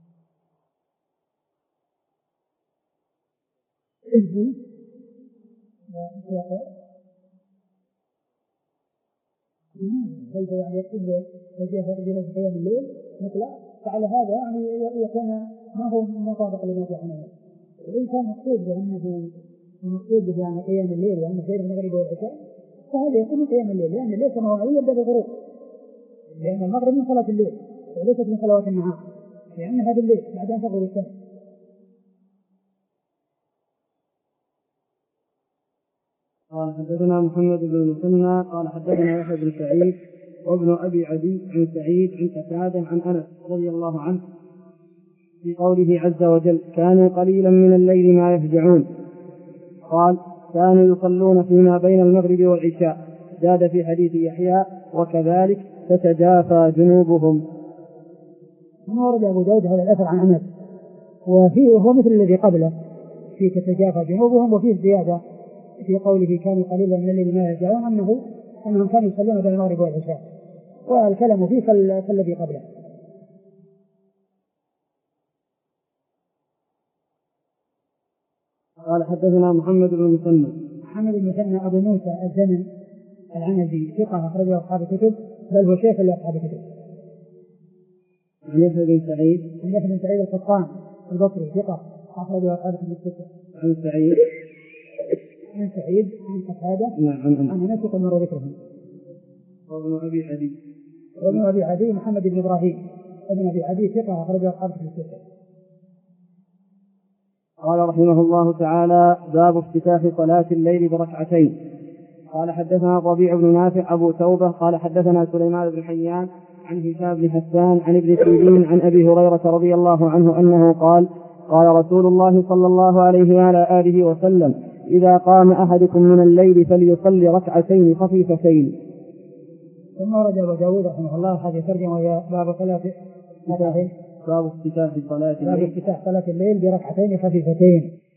كيف يعني يقول وجه رجل في قيام الليل مطلق، فعلى هذا يعني يكون ما هو مطابق لما جاء عنه. وإن كان مقصود بأنه مقصود يعني قيام الليل وأنه غير المغرب والعشاء فهذا يكون قيام الليل، لأن ليس مواعيد إلا بالغروب، لأن المغرب من صلاة الليل وليست من صلوات النهار، لأنها بالليل بعد أن تغرب الشمس. قال حدثنا محمد بن المثنى قال حدثنا يحيى بن سعيد وابن أبي عدي عن سعيد عن قتادة عن أنس رضي الله عنه في قوله عز وجل: كانوا قليلا من الليل ما يهجعون. قال: كانوا يصلون فيما بين المغرب والعشاء. زاد في حديث يحيى: وكذلك تتجافى جنوبهم. ثم ورد أبو داود هذا الأثر عن أنس، وفيه هو مثل الذي قبله في تتجافى جنوبهم، وفيه زيادة في قوله كانوا قليلا من الليل ما يهجعون أنه أنهم كانوا يصلون بين المغرب والعشاء، والكلام فيه كالذي قبله. قال حدثنا محمد بن المثنى محمد بن المثنى أبو موسى الزمن العنزي ثقة أخرجه أصحاب الكتب، بل هو شيخ لأصحاب الكتب. عن يحيى بن سعيد عن يحيى بن سعيد القطان البصري ثقة أخرجه أصحاب الكتب. عن سعيد عن سعيد عن قتادة نعم عن أنس كما مر ذكرهم. وابن أبي عدي وابن أبي عدي محمد بن إبراهيم ابن أبي عدي ثقة أخرجه أصحاب الكتب. قال رحمه الله تعالى: باب افتتاح صلاة الليل بركعتين. قال حدثنا ربيع بن نافع أبو توبة قال حدثنا سليمان بن حيان عن هشام بن حسان عن ابن سيرين عن أبي هريرة رضي الله عنه أنه قال: قال رسول الله صلى الله عليه وعلى آله وسلم: إذا قام أحدكم من الليل فليصلي ركعتين خفيفتين. ثم ورد أبو داود رحمه الله هذه ترجمة وهي باب صلاة باب افتتاح صلاة باب افتتاح صلاة الليل بركعتين خفيفتين.